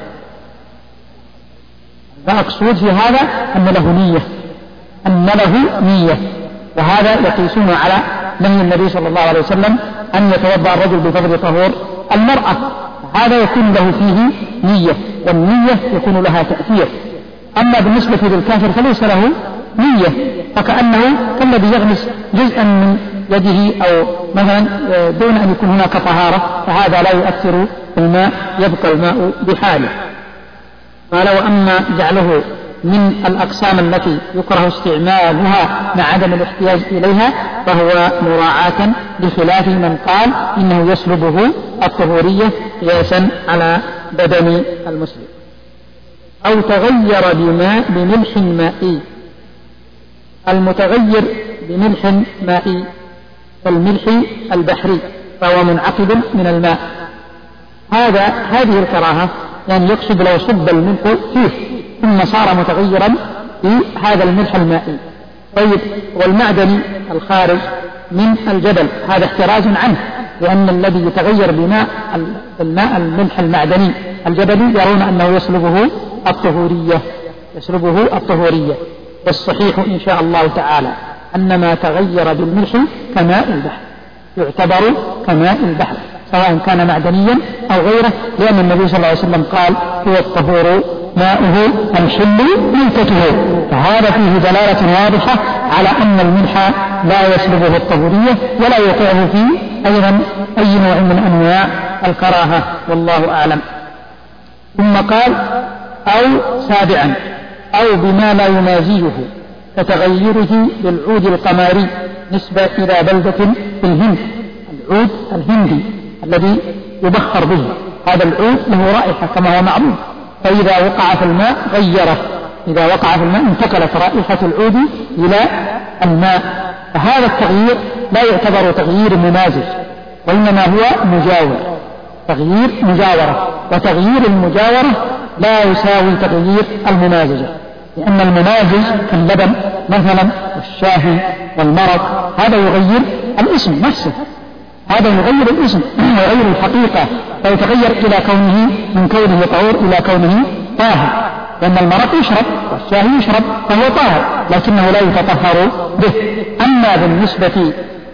المقصود في هذا أن له نية، أن له نية، وهذا يقيسون على نهي النبي صلى الله عليه وسلم أن يتوضأ الرجل بفضل طهور المرأة، هذا يكون له فيه نية، والنية يكون لها تأثير. أما بالنسبة للكافر فليس له نية، فكأنه كالذي يغمس جزءا من يده أو مثلا دون أن يكون هناك طهارة، فهذا لا يؤثر الماء، يبقى الماء بحاله. قال: وأما جعله من الأقسام التي يكره استعمالها مع عدم الاحتياج إليها فهو مراعاة لخلاف من قال إنه يسلبه الطهورية قياسا على بدن المسلم. أو تغير بماء بملح مائي. المتغير بملح مائي كالملح البحري فهو منعقد من الماء، هذا هذه الكراهة يعني يقصد لو صب الملح فيه ثم صار متغيرا في هذا الملح المائي. طيب والمعدن الخارج من الجبل هذا احتراز عنه، لأن الذي يتغير بماء الماء الملح المعدني الجبلي يرون أنه يسلبه الطهورية يسلبه الطهورية والصحيح إن شاء الله تعالى أن ما تغير بالملح كماء البحر يعتبر كماء البحر سواء كان معدنيا أو غيره، لأن النبي صلى الله عليه وسلم قال: هو الطهور ماؤه الحل ميتته. فهذا فيه دلالة واضحة على أن الملح لا يسلبه الطهورية ولا يوقعه فيه أيضا أي نوع من أنواع الكراهة، والله أعلم. ثم قال: أو سابعا أو بما لا ينازيه كتغيره بالعود القماري نسبة إلى بلدة في الهند، العود الهندي الذي يبخر به، هذا العود له رائحة كما هو معروف، فإذا وقع في الماء غيره، إذا وقع في الماء انتقلت رائحة العود إلى الماء، فهذا التغيير لا يعتبر تغيير منازج وإنما هو مجاور، تغيير مجاورة، وتغيير المجاورة لا يساوي تغيير المنازجة، لأن المنازج كاللبن مثلا والشاهي والمرق هذا يغير الاسم نفسه، هذا يغير الاسم ويغير الحقيقة، فيتغير إلى كونه من كونه طهور إلى كونه طاهر، لأن المرق يشرب والشاهي يشرب فهو طاهر لكنه لا يتطهر به. أما بالنسبة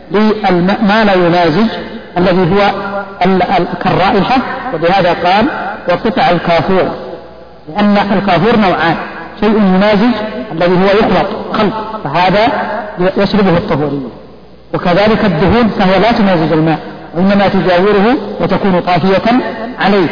لما لا ينازج الذي هو كالرائحة، وبهذا قال: وقطع الكافور، لأن الكافور نوعان، شيء منازج الذي هو يخلط خلط فهذا يسلبه الطهورية، وكذلك الدهون فهي لا تنازج الماء وإنما تجاوره وتكون طافية عليه.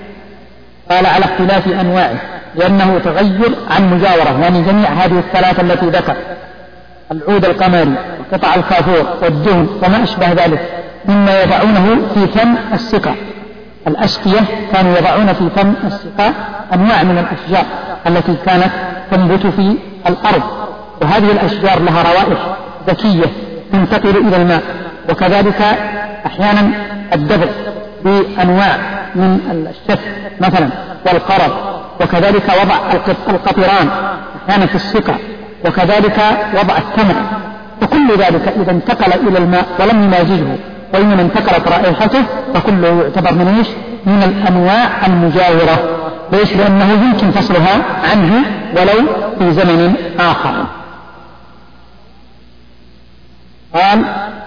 قال: على اختلاف أنواعه، لأنه تغير عن مجاورة، يعني جميع هذه الثلاثة التي ذكر، العود القمري وقطع الكافور والدهن وما أشبه ذلك مما يضعونه في فم السقا. الأسقية كانوا يضعون في فم السقا أنواع من الأشجار التي كانت تنبت في الأرض، وهذه الأشجار لها روائح ذكية تنتقل إلى الماء، وكذلك أحيانا الدبغ بأنواع من الشف مثلا والقرض، وكذلك وضع القطران أحيانا في السقا، وكذلك وضع التمر، وكل ذلك إذا انتقل إلى الماء ولم ينازجه وإنما انتقلت رائحته فكله يعتبر من إيش؟ من الأنواع المجاورة، ليش؟ لأنه يمكن فصلها عنه ولو في زمن آخر. قال: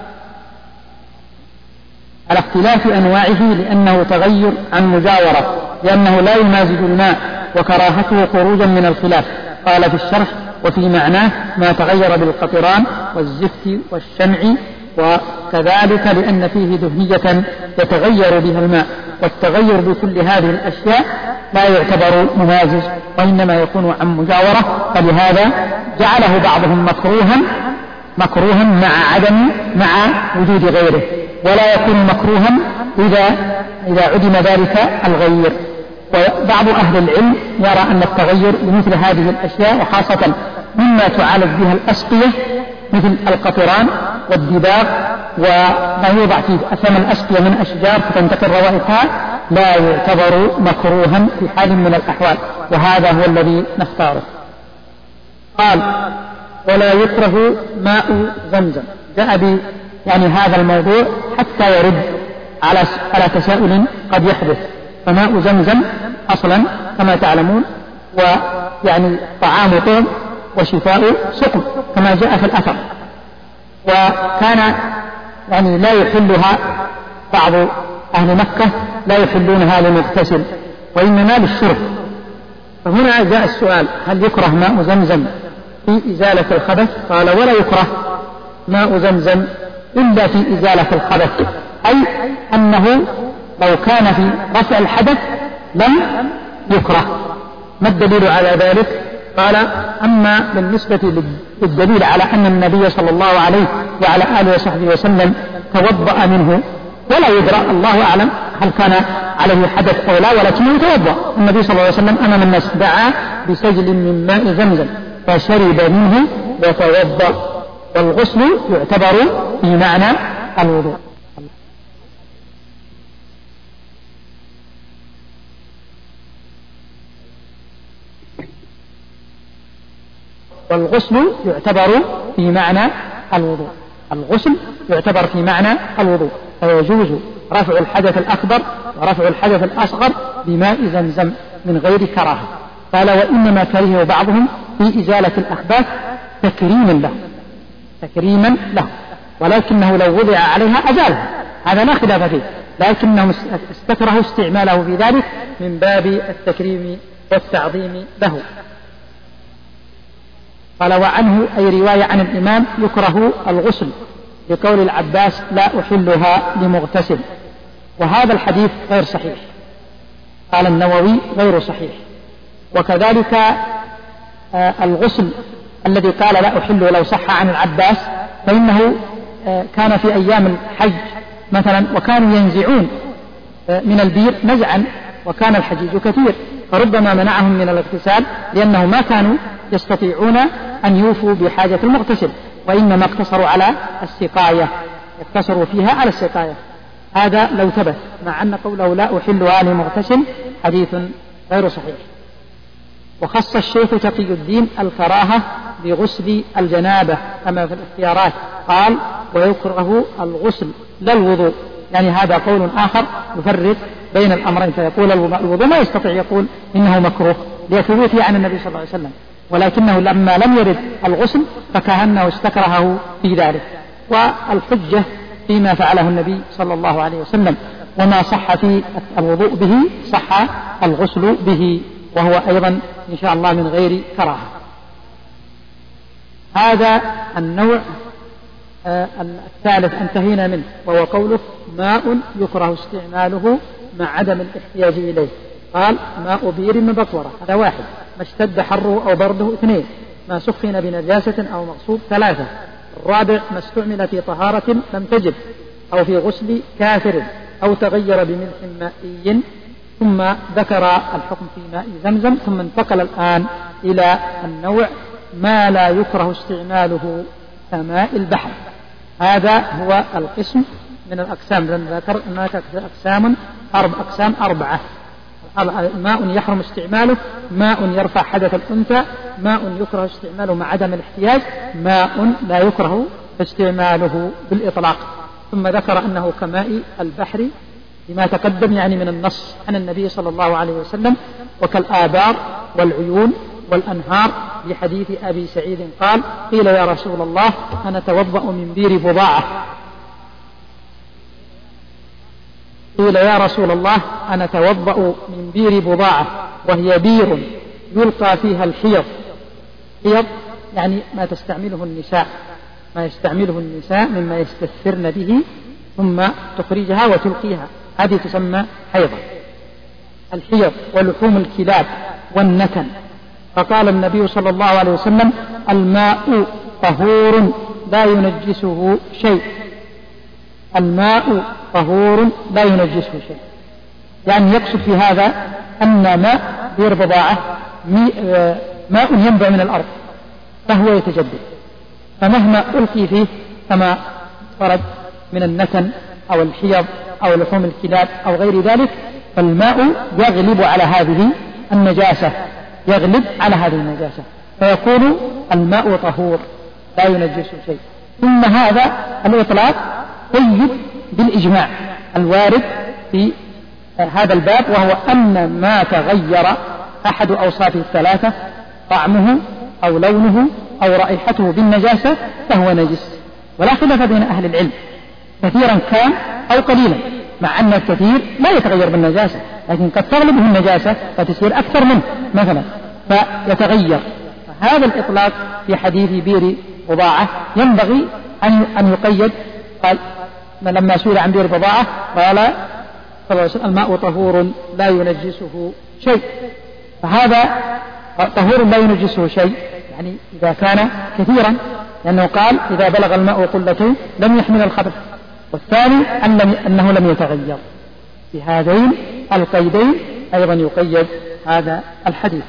على اختلاف أنواعه لأنه تغير عن مجاورة، لأنه لا ينازج الماء، وكراهته خروجا من الخلاف. قال في الشرح: وفي معناه ما تغير بالقطران والزفت والشمع، وكذلك لأن فيه دهنية يتغير بها الماء، والتغير بكل هذه الأشياء لا يعتبر منازج وإنما يكون عن مجاورة، فلهذا جعله بعضهم مكروها مكروها مع عدم مع وجود غيره، ولا يكون مكروها إذا إذا عدم ذلك الغير. وبعض أهل العلم يرى أن التغير بمثل هذه الأشياء وخاصة مما تعالج بها الأسقية مثل القطران والدباغ وما يوضع في أثم الأسقية من أشجار فتنتقل روائحها لا يعتبر مكروها في حال من الأحوال، وهذا هو الذي نختاره. قال ولا يكره ماء زمزم. جاء ب يعني هذا الموضوع حتى يرد على على تساؤل قد يحدث. فماء زمزم أصلا كما تعلمون ويعني طعام طعم وشفاء سقم كما جاء في الأثر، وكان يعني لا يحلها بعض أهل مكة لا يحلونها لمغتسل وإنما للشرب. فهنا جاء السؤال هل يكره ماء زمزم في إزالة الخبث؟ قال ولا يكره ماء زمزم إلا في إزالة الخبث، أي أنه لو كان في رفع الحدث لم يكره. ما الدليل على ذلك؟ قال أما بالنسبة للدليل على أن النبي صلى الله عليه وعلى آله وصحبه وسلم توضأ منه ولا يدرى الله أعلم هل كان عليه حدث أو لا، ولكنه توضأ. النبي صلى الله عليه وسلم أمام الناس دعا بسجل من ماء زمزم فشرب منه وتوضأ، والغسل يعتبر في معنى الوضوء. والغسل يعتبر في معنى الوضوء. الغسل يعتبر في معنى الوضوء، فيجوز رفع الحدث الأكبر ورفع الحدث الأصغر بماء زمزم من غير كراهة. قال وإنما كرهه بعضهم في إزالة الأخباث تكريما له تكريما له ولكنه لو وضع عليها أزالها، هذا لا خلاف فيه، لكنهم استكرهوا استعماله في ذلك من باب التكريم والتعظيم له. قال وعنه أي رواية عن الإمام يكره الغسل لقول العباس لا أحلها لمغتسل، وهذا الحديث غير صحيح. قال النووي غير صحيح. وكذلك آه الغسل الذي قال لا أحله لو صح عن العباس فإنه آه كان في أيام الحج مثلا وكانوا ينزعون آه من البير نزعا وكان الحجيج كثير، فربما منعهم من الاغتسال لأنه ما كانوا يستطيعون أن يوفوا بحاجة المغتسل، وإنما اقتصروا على السقاية اقتصروا فيها على السقاية. هذا لو ثبت، مع أن قوله لا أحلها لمغتسل حديث غير صحيح. وخص الشيخ تقي الدين الكراهة بغسل الجنابة كما في الاختيارات، قال ويكره الغسل لا الوضوء، يعني هذا قول آخر يفرق بين الأمرين، فيقول الوضوء ما يستطيع يقول إنه مكروه لثبوته عن النبي صلى الله عليه وسلم، ولكنه لما لم يرد الغسل فكأنه استكرهه في ذلك. والحجة فيما فعله النبي صلى الله عليه وسلم، وما صح في الوضوء به صح الغسل به، وهو أيضا إن شاء الله من غير كراهة. هذا النوع آه الثالث انتهينا منه، وهو قوله ماء يكره استعماله مع عدم الاحتياج إليه. قال ماء بير من بطورة، هذا واحد. ما اشتد حره أو برده اثنين. ما سخن بنجاسة أو مغصوب ثلاثة. الرابع ما استعمل في طهارة لم تجب أو في غسل كافر أو تغير بملح مائي. ثم ذكر الحكم في ماء زمزم، ثم انتقل الآن إلى النوع ما لا يكره استعماله كماء البحر. هذا هو القسم من الأقسام، لأن ذكر هناك أقسام أربع أقسام أربعة. ماء يحرم استعماله، ماء يرفع حدث الأنثى، ماء يكره استعماله مع عدم الاحتياج، ماء لا يكره استعماله بالإطلاق. ثم ذكر أنه كماء البحر لما تقدم يعني من النص عن النبي صلى الله عليه وسلم، وكالآبار والعيون والأنهار لحديث أبي سعيد قال قيل يا رسول الله أنا أتوضأ من بير بضاعة قيل يا رسول الله أنا أتوضأ من بير بضاعة وهي بير يلقى فيها الحيض. حيض يعني ما تستعمله النساء ما يستعمله النساء مما يستثرن به ثم تخرجها وتلقيها، هذه تسمى حيضة. الحيض ولحوم الكلاب والنتن. فقال النبي صلى الله عليه وسلم الماء طهور لا ينجسه شيء، الماء طهور لا ينجسه شيء، يعني يقصد في هذا أن ماء بئر بضاعة ماء ينبع من الأرض فهو يتجدد، فمهما ألقي فيه كما ورد من النتن أو الحيض أو لحوم الكلاب أو غير ذلك، فالماء يغلب على هذه النجاسة يغلب على هذه النجاسة فيكون الماء طهور لا ينجسه شيء. ثم هذا الإطلاق قيد بالإجماع الوارد في هذا الباب، وهو أن ما تغير أحد أوصافه الثلاثة طعمه أو لونه أو رائحته بالنجاسة فهو نجس، ولا خلاف بين أهل العلم كثيرا كان أو قليلا، مع أن الكثير لا يتغير بالنجاسة لكن قد تغلبه النجاسة فتصير أكثر منه مثلا فيتغير. فهذا الإطلاق في حديث بئر بضاعة ينبغي أن يقيد. قال لما سئل عن بئر بضاعة قال الماء طهور لا ينجسه شيء، فهذا طهور لا ينجسه شيء يعني إذا كان كثيرا، لأنه قال إذا بلغ الماء قلتين لم يحمل الخبث، والثاني أنه لم يتغير. في هذين القيدين أيضا يقيد هذا الحديث.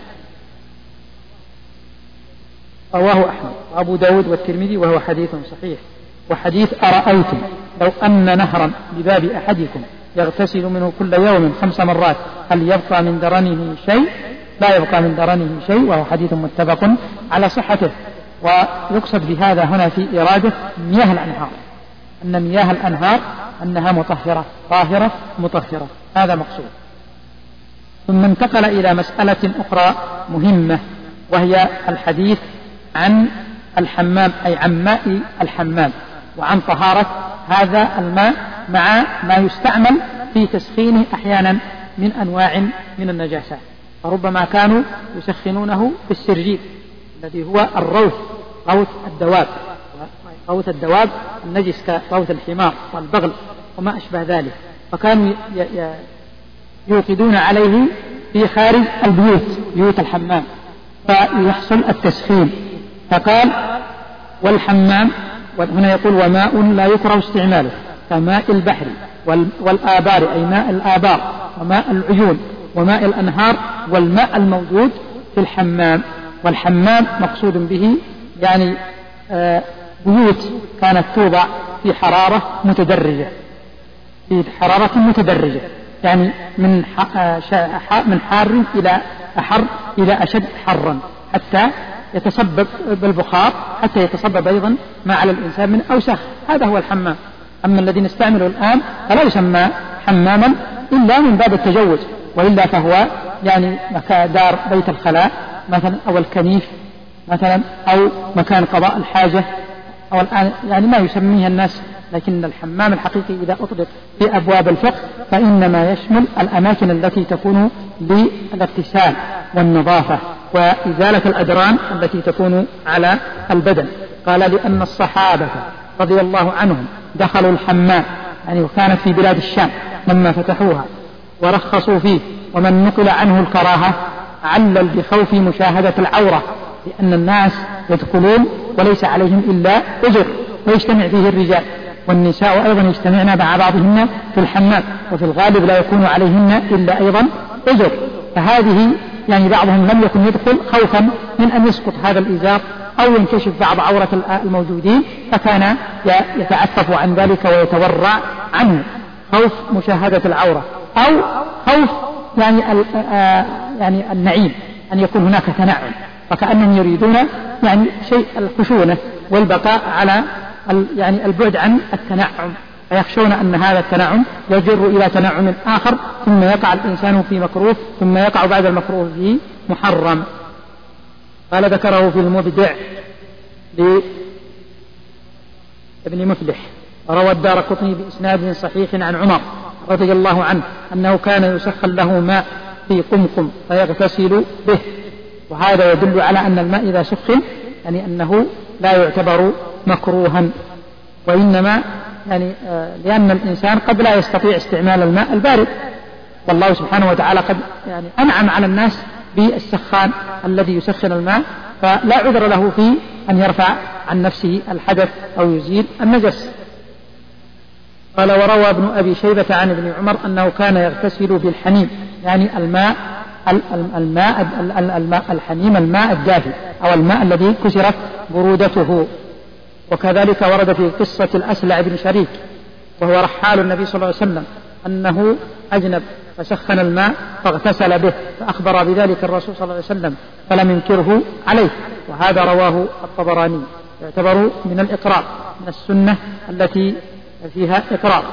رواه أحمد وأبو داود والترمذي وهو حديث صحيح. وحديث أرأيتم لو أن نهرا بباب أحدكم يغتسل منه كل يوم خمس مرات هل يبقى من درنه شيء؟ لا يبقى من درنه شيء، وهو حديث متفق على صحته. ويقصد بهذا هنا في إرادة مياه الأنهار، أن مياه الأنهار أنها مطهرة طاهرة مطهرة، هذا مقصود. ثم انتقل إلى مسألة أخرى مهمة وهي الحديث عن الحمام، أي عن ماء الحمام وعن طهارة هذا الماء مع ما يستعمل في تسخينه أحيانا من أنواع من النجاسات، فربما كانوا يسخنونه بالسرجيل الذي هو الروث روث الدواب روث الدواب النجس كروث الحمار والبغل وما أشبه ذلك، فكانوا يوقدون عليه في خارج البيوت بيوت الحمام فيحصل التسخين. فقال والحمام، وهنا يقول وماء لا يكره استعماله كماء البحر والآبار أي ماء الآبار وماء العيون وماء الأنهار والماء الموجود في الحمام. والحمام مقصود به يعني بيوت كانت توضع في حرارة متدرجة في حرارة متدرجة يعني من من حار إلى أحر إلى أشد حرا حتى يتسبب بالبخار حتى يتسبب أيضا ما على الإنسان من أوساخ، هذا هو الحمام. أما الذي نستعمله الآن فلا يسمى حماما إلا من باب التجوز، وإلا فهو يعني مكان دار بيت الخلاء مثلا أو الكنيف مثلا أو مكان قضاء الحاجة أو الآن يعني ما يسميها الناس. لكن الحمام الحقيقي إذا أطلق في أبواب الفقه فإنما يشمل الأماكن التي تكون للاغتسال والنظافة وإزالة الأدران التي تكون على البدن. قال لأن الصحابة رضي الله عنهم دخلوا الحمام يعني وكانت في بلاد الشام لما فتحوها ورخصوا فيه، ومن نقل عنه الكراهة علل بخوف مشاهدة العورة، لأن الناس يدخلون وليس عليهم إلا أجر ويجتمع فيه الرجال، والنساء أيضا يجتمعن مع بعضهن في الحمام، وفي الغالب لا يكون عليهن إلا أيضا أجر. فهذه يعني بعضهم لم يكن يدخل خوفا من أن يسقط هذا الإزار أو ينكشف بعض عورة الموجودين، فكان يتعفف عن ذلك ويتورع عنه خوف مشاهدة العورة أو خوف يعني يعني النعيم أن يكون هناك تنعم، فكأنهم يريدون يعني شيء الخشونة والبقاء على يعني البعد عن التنعم، فيخشون أن هذا التنعم يجر إلى تنعم آخر ثم يقع الإنسان في مكروه ثم يقع بعد المكروه في محرم. قال ذكره في المبدع لابن مفلح. وروى الدارقطني بإسناد صحيح عن عمر رضي الله عنه أنه كان يسخن له ماء في قمقم فيغتسل به، وهذا يدل على أن الماء إذا سخن يعني أنه لا يعتبر مكروها، وإنما يعني آه لأن الإنسان قد لا يستطيع استعمال الماء البارد، والله سبحانه وتعالى قد يعني أنعم على الناس بالسخان الذي يسخن الماء، فلا عذر له في أن يرفع عن نفسه الحدث أو يزيل النجس. قال وروى ابن أبي شيبة عن ابن عمر أنه كان يغتسل بالحميم، يعني الماء الماء الماء الحميم الماء الدافئ أو الماء الذي كسرت برودته. وكذلك ورد في قصة الأسلع بن شريك وهو رحال النبي صلى الله عليه وسلم أنه أجنب فسخن الماء فاغتسل به، فأخبر بذلك الرسول صلى الله عليه وسلم فلم ينكره عليه، وهذا رواه الطبراني. يعتبر من الإقرار، من السنة التي فيها إقرار.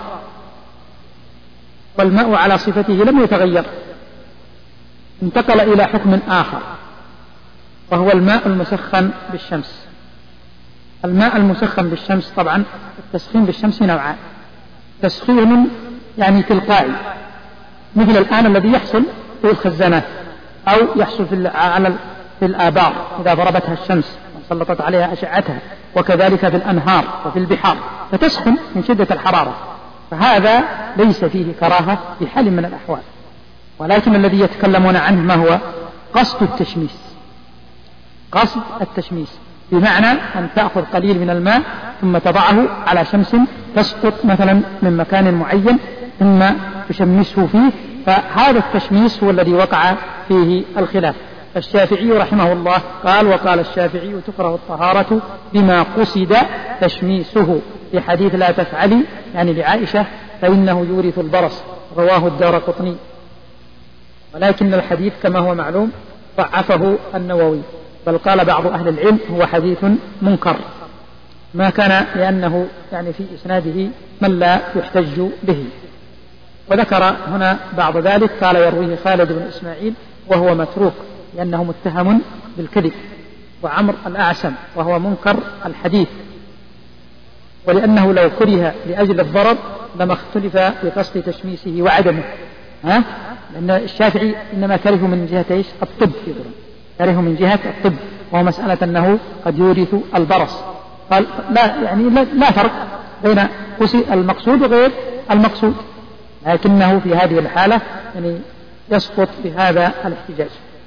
والماء على صفته لم يتغير، انتقل إلى حكم آخر وهو الماء المسخن بالشمس. الماء المسخن بالشمس طبعا التسخين بالشمس نوعان: تسخين يعني تلقائي مثل الآن الذي يحصل في الخزانات أو يحصل في على في الآبار إذا ضربتها الشمس وسلطت عليها أشعتها، وكذلك في الأنهار وفي البحار فتسخن من شدة الحرارة، فهذا ليس فيه كراهة في حال من الأحوال. ولكن الذي يتكلمون عنه ما هو قصد التشميس، قصد التشميس بمعنى أن تأخذ قليل من الماء ثم تضعه على شمس تسقط مثلا من مكان معين ثم تشمسه فيه، فهذا التشميس هو الذي وقع فيه الخلاف. الشافعي رحمه الله قال: وقال الشافعي تكره الطهارة بما قصد تشميسه، في حديث لا تفعلي يعني لعائشة فإنه يورث البرص، رواه الدارقطني. ولكن الحديث كما هو معلوم ضعفه النووي، بل قال بعض أهل العلم هو حديث منكر، ما كان لأنه يعني في إسناده من لا يحتج به. وذكر هنا بعض ذلك قال: يرويه خالد بن إسماعيل وهو متروك لأنه متهم بالكذب، وعمر الأعسم وهو منكر الحديث، ولأنه لو كره لأجل الضرر لما اختلف بقصد تشميسه وعدمه، ها؟ لأن الشافعي إنما كره من جهة إيش؟ الطب، في ضرر كره من جهة الطب، وهو مسألة أنه قد يورث البرص. قال لا يعني لا, لا فرق بين المقصود وغير المقصود، لكنه في هذه الحالة يعني يسقط بهذا الاحتجاج.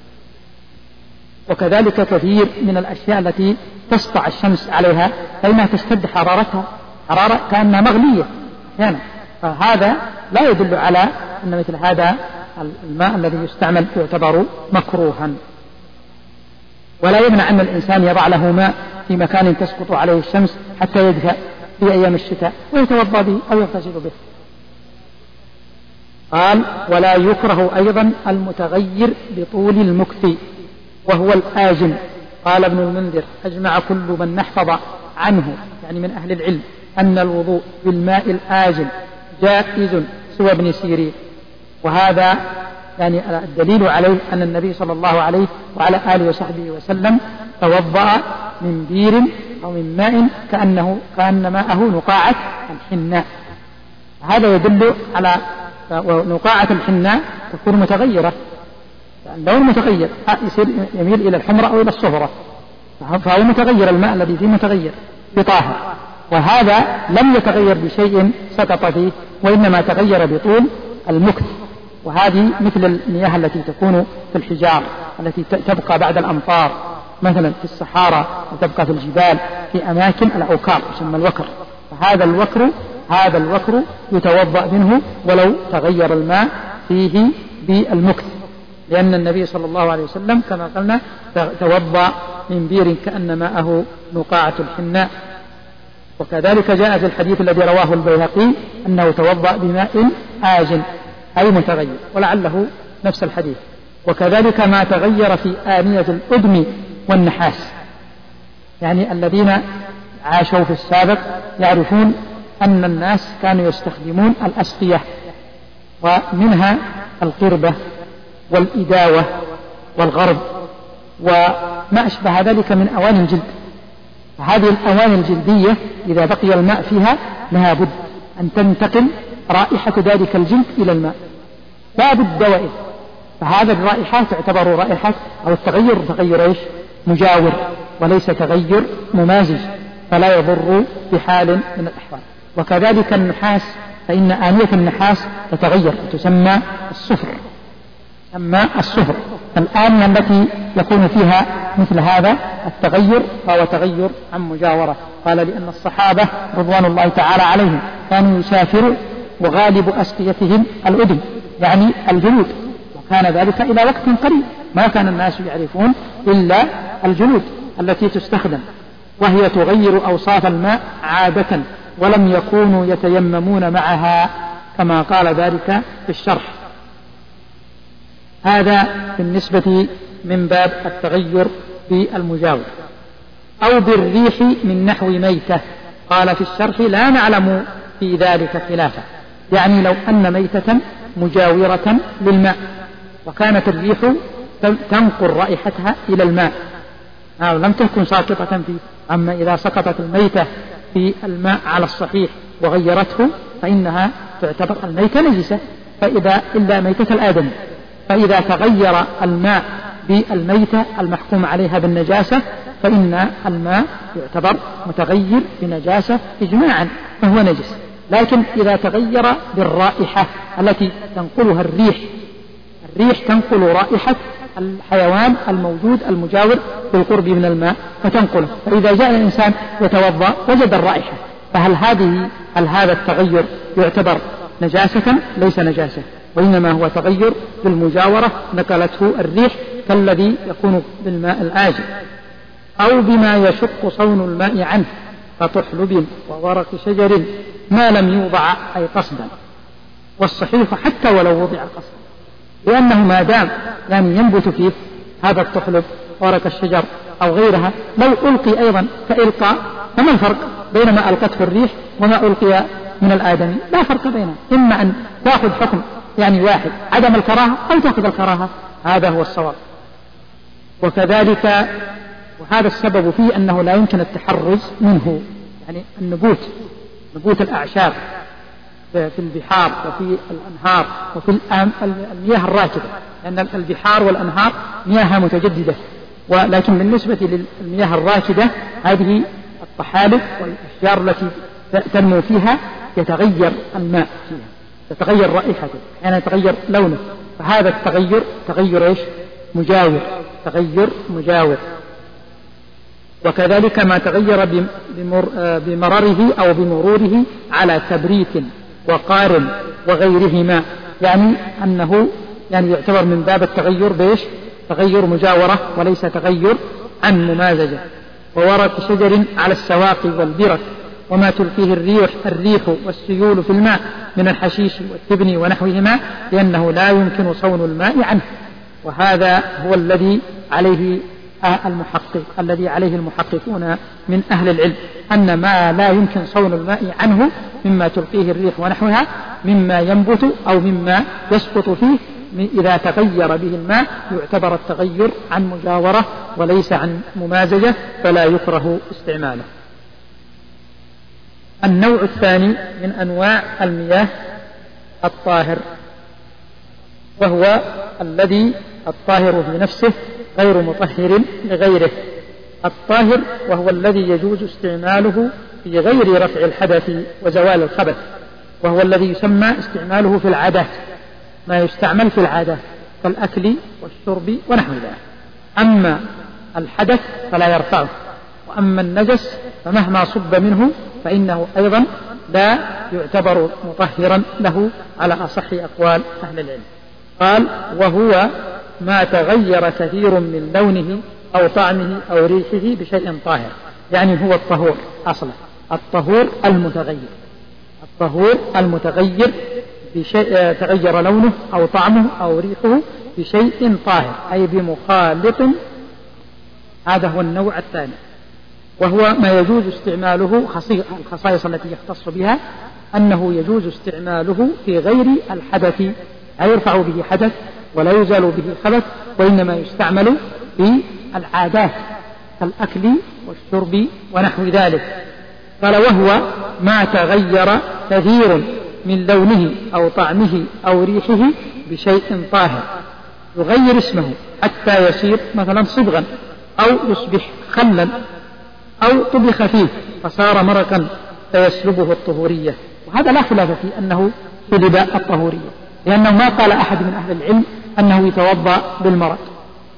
وكذلك كثير من الأشياء التي تسطع الشمس عليها فإنها تشتد حرارتها حرارة كأنها مغلية يعني، فهذا لا يدل على أن مثل هذا الماء الذي يستعمل يعتبر مكروها. ولا يمنع أن الإنسان يضع له ماء في مكان تسقط عليه الشمس حتى يدفأ في أيام الشتاء ويتوضأ به أو يغتسل به. قال: ولا يكره أيضا المتغير بطول المكث وهو الآجن. قال ابن المنذر: أجمع كل من نحفظ عنه يعني من أهل العلم أن الوضوء بالماء الآجن جائز سوى ابن سيرين. وهذا يعني الدليل عليه أن النبي صلى الله عليه وعلى آله وصحبه وسلم توضأ من بير أو من ماء كأنه كأن ماءه نقاعة الحناء. هذا يدل على نقاعة الحناء تكون متغيرة، اللون متغير يصير يميل إلى الحمرة أو إلى الصفرة، فهو متغير، الماء الذي فيه متغير بطاهر، وهذا لم يتغير بشيء سقط فيه وإنما تغير بطول المكث. وهذه مثل المياه التي تكون في الحجار التي تبقى بعد الأمطار مثلا في الصحارى وتبقى في الجبال في أماكن الأوكار يسمى الوكر، فهذا الوكر هذا الوكر يتوضأ منه ولو تغير الماء فيه بالمكث، لأن النبي صلى الله عليه وسلم كما قلنا توضأ من بير كأن ماءه نقاعة الحناء. وكذلك جاء في الحديث الذي رواه البيهقي أنه توضأ بماء آجن أي متغير، ولعله نفس الحديث. وكذلك ما تغير في آنية الأدم والنحاس، يعني الذين عاشوا في السابق يعرفون أن الناس كانوا يستخدمون الأسقية، ومنها القربة والإداوة والغرب وما أشبه ذلك من أواني الجلد. فهذه الأواني الجلدية إذا بقي الماء فيها لها بد أن تنتقل رائحة ذلك الجلد إلى الماء، لا بد دوائر، فهذا الرائحة تعتبر رائحة أو التغير تغير إيش؟ مجاور وليس تغير ممازج، فلا يضر بحال من الأحوال. وكذلك النحاس، فإن آنية النحاس تتغير تسمى الصفر، تسمى الصفر. الآنية التي يكون فيها مثل هذا التغير فهو تغير عن مجاورة. قال لأن الصحابة رضوان الله تعالى عليهم كانوا يسافروا وغالب أسقيتهم الأدم يعني الجلود، وكان ذلك إلى وقت قريب ما كان الناس يعرفون إلا الجلود التي تستخدم، وهي تغير أوصاف الماء عادة، ولم يكونوا يتيممون معها كما قال ذلك في الشرح. هذا بالنسبة من باب التغير بالمجاور. أو بالريح من نحو ميتة، قال في الشرح لا نعلم في ذلك خلافا، يعني لو أن ميتة مجاورة للماء وكانت الريح تنقل رائحتها إلى الماء أو لم تكن ساقطة فيه. أما إذا سقطت الميتة في الماء على الصحيح وغيرته فإنها تعتبر الميتة نجسة، فإذا إلا ميتة الآدم، فإذا تغير الماء بالميتة المحكوم عليها بالنجاسة فإن الماء يعتبر متغير بنجاسة إجماعا فهو نجس. لكن إذا تغير بالرائحة التي تنقلها الريح، الريح تنقل رائحة الحيوان الموجود المجاور بالقرب من الماء فتنقله، فإذا جاء الإنسان يتوضأ وجد الرائحة، فهل هذه هل هذا التغير يعتبر نجاسة؟ ليس نجاسة، وإنما هو تغير بالمجاورة نقلته الريح كالذي يكون بالماء الآجل. أو بما يشق صون الماء عنه كطحلب وورق شجر ما لم يوضع أي قصدا، والصحيح حتى ولو وضع قصدا، لأنه ما دام يعني ينبت فيه هذا الطحلب ورق الشجر أو غيرها لو ألقي أيضا كإلقاء، فما الفرق بين ما ألقته الريح وما ألقي من الآدمي؟ لا فرق بينه، إما أن تأخذ حكم يعني واحد عدم الكراهة أو تأخذ الكراهة، هذا هو الصواب. وكذلك وهذا السبب فيه أنه لا يمكن التحرز منه، يعني النبوت نبوت الأعشاب في البحار وفي الأنهار وفي المياه الراكدة، لأن البحار والأنهار مياه متجددة، ولكن بالنسبة للمياه الراكدة هذه الطحالب والأشجار التي تنمو فيها يتغير الماء فيها، تتغير رائحته يعني يتغير لونه، فهذا التغير تغير إيش؟ مجاور، تغير مجاور. وكذلك ما تغير بمرره أو بمروره على تبريك وقار وغيرهما، يعني أنه يعني يعتبر من باب التغير بإيش؟ تغير مجاورة وليس تغير عن ممازجة. وورق شجر على السواقي والبرك وما تلقيه الريح الريح والسيول في الماء من الحشيش والتبن ونحوهما، لأنه لا يمكن صون الماء عنه. وهذا هو الذي عليه المحقق الذي عليه المحققون من أهل العلم، أن ما لا يمكن صون الماء عنه مما تلقيه الريح ونحوها مما ينبت أو مما يسقط فيه إذا تغير به الماء يعتبر التغير عن مجاورة وليس عن ممازجة، فلا يكره استعماله. النوع الثاني من أنواع المياه الطاهر، وهو الذي الطاهر في نفسه غير مطهر لغيره. الطاهر وهو الذي يجوز استعماله في غير رفع الحدث وزوال الخبث، وهو الذي يسمى استعماله في العادات، ما يستعمل في العادات كالأكل والشرب ونحو ذلك. أما الحدث فلا يرفعه، وأما النجس فمهما صب منه فإنه أيضا لا يعتبر مطهرا له على أصح أقوال أهل العلم. قال وهو ما تغير كثير من لونه أو طعمه أو ريحه بشيء طاهر، يعني هو الطهور أصلا، الطهور المتغير، الطهور المتغير بشيء تغير لونه أو طعمه أو ريحه بشيء طاهر أي بمخالط. هذا هو النوع الثاني، وهو ما يجوز استعماله الخصائص التي يختص بها، أنه يجوز استعماله في غير الحدث، لا يرفع به حدث ولا يزال به خبث، وإنما يستعمل في العادات كالأكل والشرب ونحو ذلك. قال وهو ما تغير كثير من لونه أو طعمه أو ريحه بشيء طاهر، يغير اسمه حتى يصير مثلا صبغا أو يصبح خلا أو طبخ فيه فصار مرقا فيسلبه الطهورية. وهذا لا خلاف في أنه سلب الطهورية، لأنه ما قال أحد من أهل العلم أنه يتوضأ بالمرق،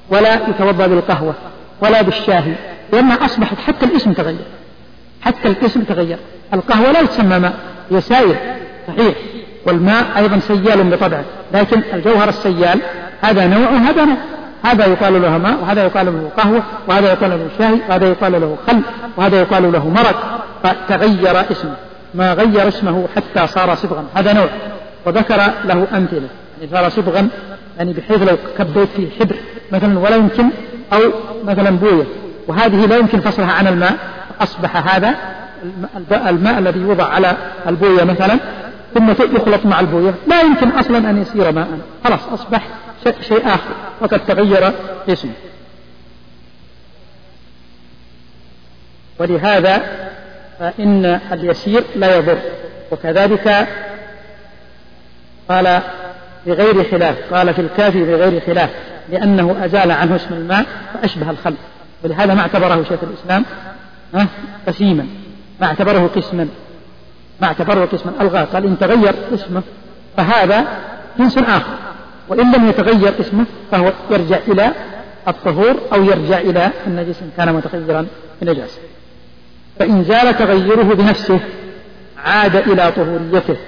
ولا يتوضأ بالقهوة ولا بالشاهي، لأنها أصبحت حتى الاسم تغير، حتى الاسم تغير. القهوة لا تسمى ماء، هي سائل صحيح، والماء أيضا سيال بطبعه، لكن الجوهر السيال هذا نوع وهذا نوع، هذا يقال له ماء وهذا يقال له قهوة وهذا يقال له شاهي وهذا يقال له خل وهذا يقال له مرق، فتغير اسمه. ما غير اسمه حتى صار صبغا، هذا نوع. وذكر له أمثلة، يعني صار صبغا يعني بحيث لو كبيت فيه حبر مثلا ولا يمكن، أو مثلا بوية، وهذه لا يمكن فصلها عن الماء، أصبح هذا الماء الذي يوضع على البوية مثلا ثم يخلط مع البوية لا يمكن أصلا أن يصير ماء، خلاص أصبح شيء آخر وقد تغير اسمه. ولهذا فإن اليسير لا يضر. وكذلك قال بغير خلاف، قال في الكافي بغير خلاف، لأنه أزال عنه اسم الماء فأشبه الخل، ولهذا ما اعتبره شيخ الإسلام قسيما، ما اعتبره قسما، ما اعتبره قسما ألغاه، قال إن تغير اسمه فهذا جنس آخر، وإن لم يتغير اسمه فهو يرجع إلى الطهور أو يرجع إلى النجس إن كان متغيرا بنجاسة. فإن زال تغيره بنفسه عاد إلى طهوريته.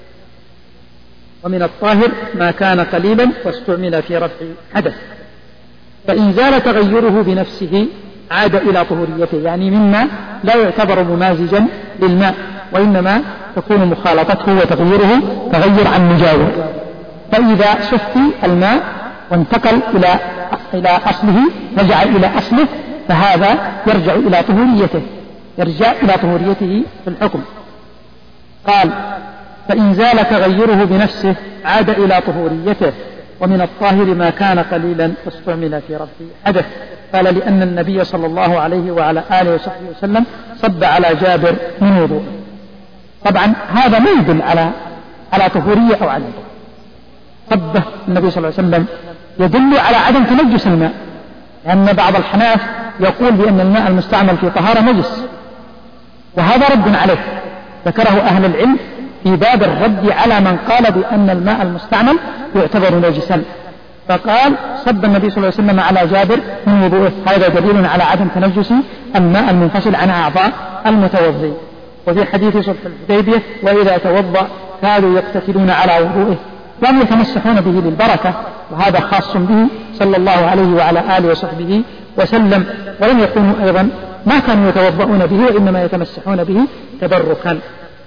ومن الطاهر ما كان قليلا واستعمل في رفع حدث. فإن زال تغيره بنفسه عاد إلى طهوريته، يعني مما لا يعتبر ممازجا للماء، وإنما تكون مخالطته وتغييره تغير عن مجاور. فإذا صفي الماء وانتقل إلى إلى أصله، رجع إلى أصله، فهذا يرجع إلى طهوريته، يرجع إلى طهوريته في الحكم. قال فإن زال تغيره بنفسه عاد إلى طهوريته. ومن الطاهر ما كان قليلا واستعمل في رفع حدث. قال لأن النبي صلى الله عليه وعلى آله وصحبه وسلم صب على جابر من وضوء. طبعا هذا ما يدل على على طهورية أو عدم صبه النبي صلى الله عليه وسلم، يدل على عدم تنجس الماء، لأن بعض الحناف يقول بأن الماء المستعمل في طهارة نجس، وهذا رد عليه ذكره أهل العلم في باب الرد على من قال بأن الماء المستعمل يعتبر نجسا. فقال صب النبي صلى الله عليه وسلم على جابر من وضوءه، هذا دليل على عدم تنجس الماء المنفصل عن أعضاء المتوضي. وفي حديث صلح الحديبية وإذا توضأ كانوا يقتتلون على وضوءه، لم يتمسحون به للبركة، وهذا خاص به صلى الله عليه وعلى آله وصحبه وسلم. ولم يكونوا أيضا ما كانوا يتوضؤون به، وإنما يتمسحون به تبركا.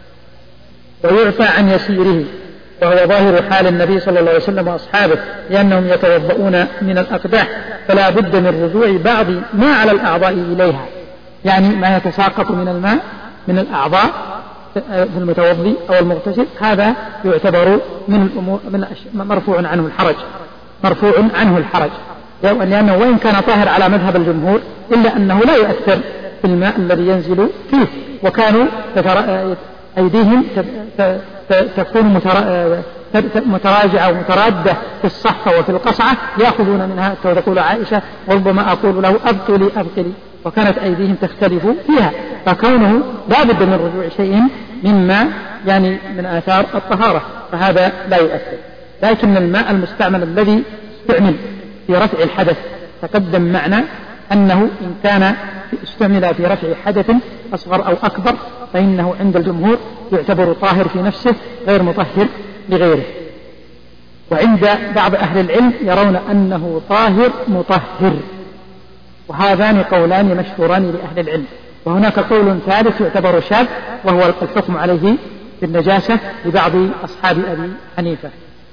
ويعفى عن يسيره، وهو ظاهر حال النبي صلى الله عليه وسلم وأصحابه، لأنهم يتوضؤون من الأقداح، فلا بد من رجوع بعض ما على الأعضاء إليها، يعني ما يتساقط من الماء من الأعضاء في المتوضي أو المغتسل، هذا يعتبر من الأمور من مرفوع عنه الحرج، مرفوع عنه الحرج، لأنه وإن كان طاهر على مذهب الجمهور إلا أنه لا يؤثر في الماء الذي ينزل فيه. وكانوا أيديهم تكون متراجعة ومترادة في الصحفة وفي القصعة، يأخذون منها. تقول عائشة وربما أقول له أبطلي أبطلي، وكانت أيديهم تختلف فيها. فكونه لا بد من رجوع شيء مما يعني من آثار الطهارة، فهذا لا يؤثر. لكن الماء المستعمل الذي استعمل في رفع الحدث تقدم معنا أنه إن كان استعمل في رفع حدث أصغر أو أكبر فإنه عند الجمهور يعتبر طاهر في نفسه غير مطهر لغيره. وعند بعض أهل العلم يرون أنه طاهر مطهر، وهذان قولان مشهوران لأهل العلم. وهناك قول ثالث يعتبر شاذ، وهو الحكم عليه بالنجاسة لبعض أصحاب أبي حنيفة.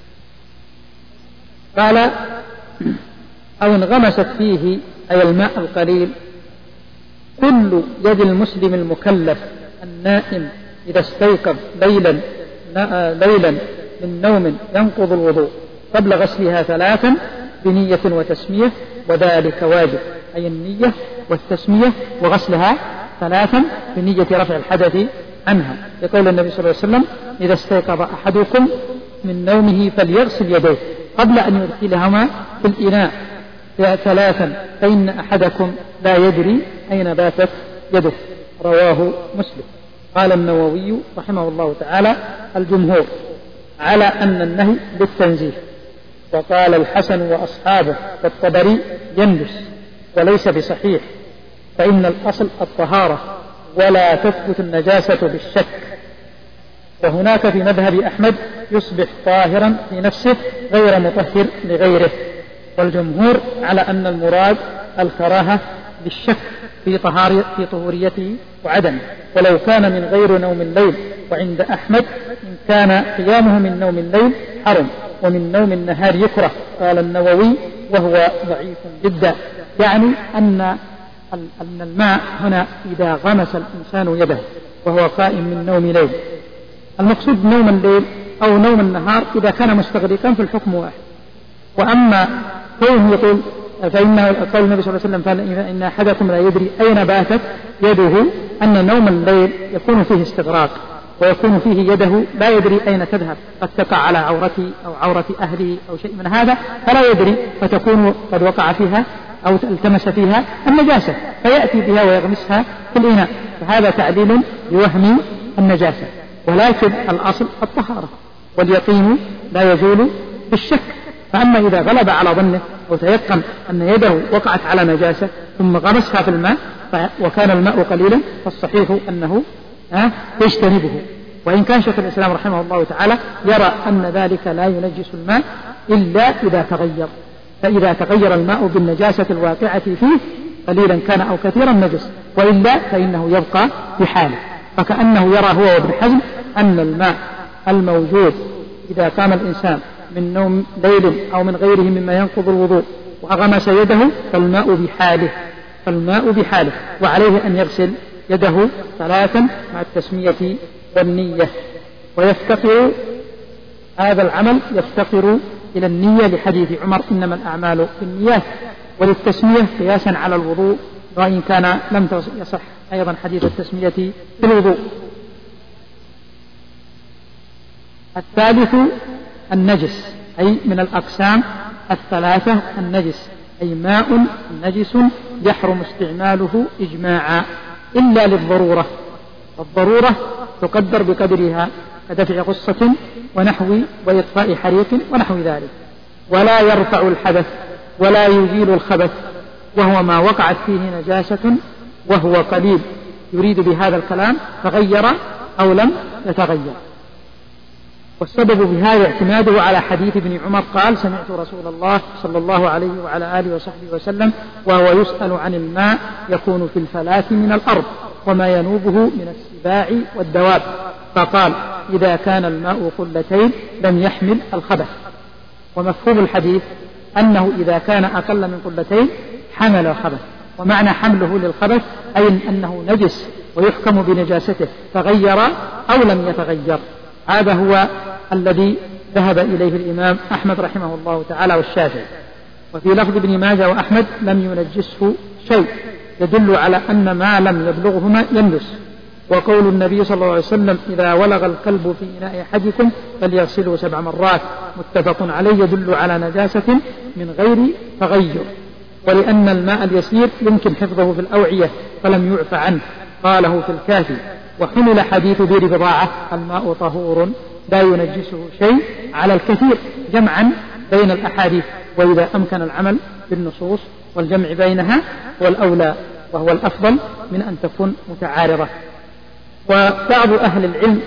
قال أو انغمست فيه أي الماء القليل كل يد المسلم المكلف النائم إذا استيقظ ليلا ليلا من نوم ينقض الوضوء قبل غسلها ثلاثا بنية وتسمية، وذلك واجب، أي النية والتسمية وغسلها ثلاثا بنية رفع الحدث عنها، يقول النبي صلى الله عليه وسلم إذا استيقظ أحدكم من نومه فليغسل يديه قبل أن يدخلهما في الإناء ثلاثا فإن أحدكم لا يدري أين باتت يده، رواه مسلم. قال النووي رحمه الله تعالى الجمهور على أن النهي بالتنزيه، وقال الحسن وأصحابه والطبري ينجس وليس بصحيح، فإن الأصل الطهارة ولا تثبت النجاسة بالشك. وهناك في مذهب أحمد يصبح طاهرا في نفسه غير مطهر لغيره، والجمهور على أن المراد الكراهة بالشك في في طهوريته وعدمه، ولو كان من غير نوم الليل. وعند أحمد إن كان قيامه من نوم الليل حرم، ومن نوم النهار يكره. قال النووي وهو ضعيف جدا، يعني أن أن الماء هنا إذا غمس الإنسان يده وهو قائم من نوم ليل، المقصود نوم الليل أو نوم النهار إذا كان مستغرقا في الحكم واحد. وأما كونه يقول فإنه قول النبي صلى الله عليه وسلم فإن أحدكم لا يدري أين باتت يده، أن نوم الليل يكون فيه استغراق ويكون فيه يده لا يدري أين تذهب، قد تقع على عورته أو عورة أهله أو شيء من هذا فلا يدري، فتكون قد وقع فيها أو التمس فيها النجاسة فيأتي بها ويغمسها في الإناء، فهذا تعليل بوهم النجاسة. ولكن الأصل الطهارة، واليقين لا يزول بالشك. فأما إذا غلب على ظنه وتيقن أن يده وقعت على نجاسة ثم غمسها في الماء وكان الماء قليلا فالصحيح أنه يجتنبه. وإن كان شيخ الإسلام رحمه الله تعالى يرى أن ذلك لا ينجس الماء إلا إذا تغير، فإذا تغير الماء بالنجاسة الواقعة فيه قليلا كان أو كثيرا نجس، وإلا فإنه يبقى بحاله. فكأنه يرى هو وابن حزم أن الماء الموجود إذا قام الإنسان من نوم ليل أو من غيره مما ينقض الوضوء وأغمس يده فالماء بحاله فالماء بحاله وعليه أن يغسل يده ثلاثا مع التسمية والنية. ويفتقر هذا العمل يفتقر إلى النية لحديث عمر إنما الأعمال بالنيات، وللتسمية قياسا على الوضوء، وإن كان لم يصح أيضا حديث التسمية في الوضوء. الثالث النجس، أي من الأقسام الثلاثة النجس، أي ماء نجس يحرم استعماله إجماعا إلا للضرورة، والضرورة تقدر بقدرها كدفع غصة ونحو وإطفاء حريق ونحو ذلك. ولا يرفع الحدث ولا يزيل الخبث، وهو ما وقعت فيه نجاسة وهو قليل. يريد بهذا الكلام تغير أو لم يتغير. والسبب في هذا اعتماده على حديث ابن عمر قال سمعت رسول الله صلى الله عليه وعلى آله وصحبه وسلم وهو يسأل عن الماء يكون في الفلاة من الأرض وما ينوبه من السباع والدواب، فقال إذا كان الماء قلتين لم يحمل الخبث. ومفهوم الحديث أنه إذا كان أقل من قلتين حمل الخبث، ومعنى حمله للخبث أي أنه نجس ويحكم بنجاسته تغير أو لم يتغير. هذا هو الذي ذهب إليه الإمام أحمد رحمه الله تعالى والشافعي. وفي لفظ ابن ماجه وأحمد لم ينجسه شيء، يدل على أن ما لم يبلغهما ينجس. وقول النبي صلى الله عليه وسلم إذا ولغ الكلب في إناء أحدكم فليغسله سبع مرات متفق عليه يدل على نجاسة من غير تغير. ولأن الماء اليسير يمكن حفظه في الأوعية فلم يعف عنه قاله في الكافي. وحمل حديث بير بضاعة الماء طهور لا ينجسه شيء على الكثير جمعا بين الأحاديث، وإذا أمكن العمل بالنصوص والجمع بينها والأولى وهو الأفضل من أن تكون متعارضة. وبعض أهل العلم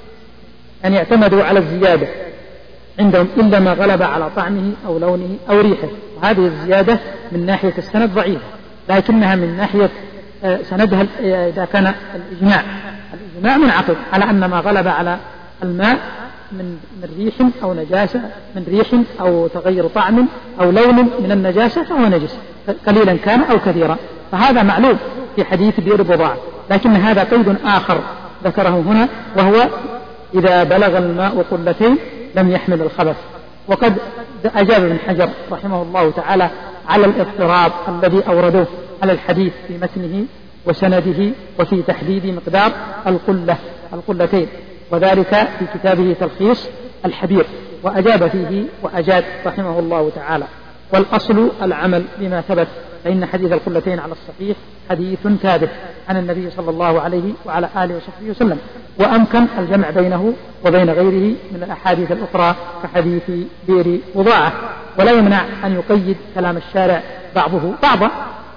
أن يعتمدوا على الزيادة عندهم إلا ما غلب على طعمه أو لونه أو ريحه، وهذه الزيادة من ناحية السند ضعيفة، لكنها من ناحية سندها إذا كان الإجماع الإجماع منعقد على أن ما غلب على الماء من من ريح أو نجاسة من ريح أو تغير طعم أو لون من النجاسة فهو نجس قليلا كان أو كثيرا، فهذا معلوم في حديث بئر بضاعة. لكن هذا قيد آخر ذكره هنا وهو إذا بلغ الماء قلتين لم يحمل الخبث. وقد أجاب ابن حجر رحمه الله تعالى على الاضطراب الذي أوردوه على الحديث في متنه وسنده وفي تحديد مقدار القلة القلتين، وذلك في كتابه تلخيص الحبير، وأجاب فيه وأجاد رحمه الله تعالى. والأصل العمل بما ثبت فإن حديث القلتين على الصحيح حديث ثابت عن النبي صلى الله عليه وعلى آله وصحبه وسلم، وأمكن الجمع بينه وبين غيره من الأحاديث الأخرى كحديث بئر بضاعة، ولا يمنع أن يقيد كلام الشارع بعضه بعضا.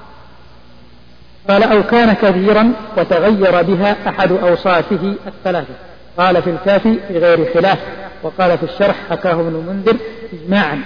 قال أو كان كثيرا وتغير بها أحد أوصافه الثلاثة. قال في الكافي في غير خلاف، وقال في الشرح حكاه ابن المنذر إجماعا.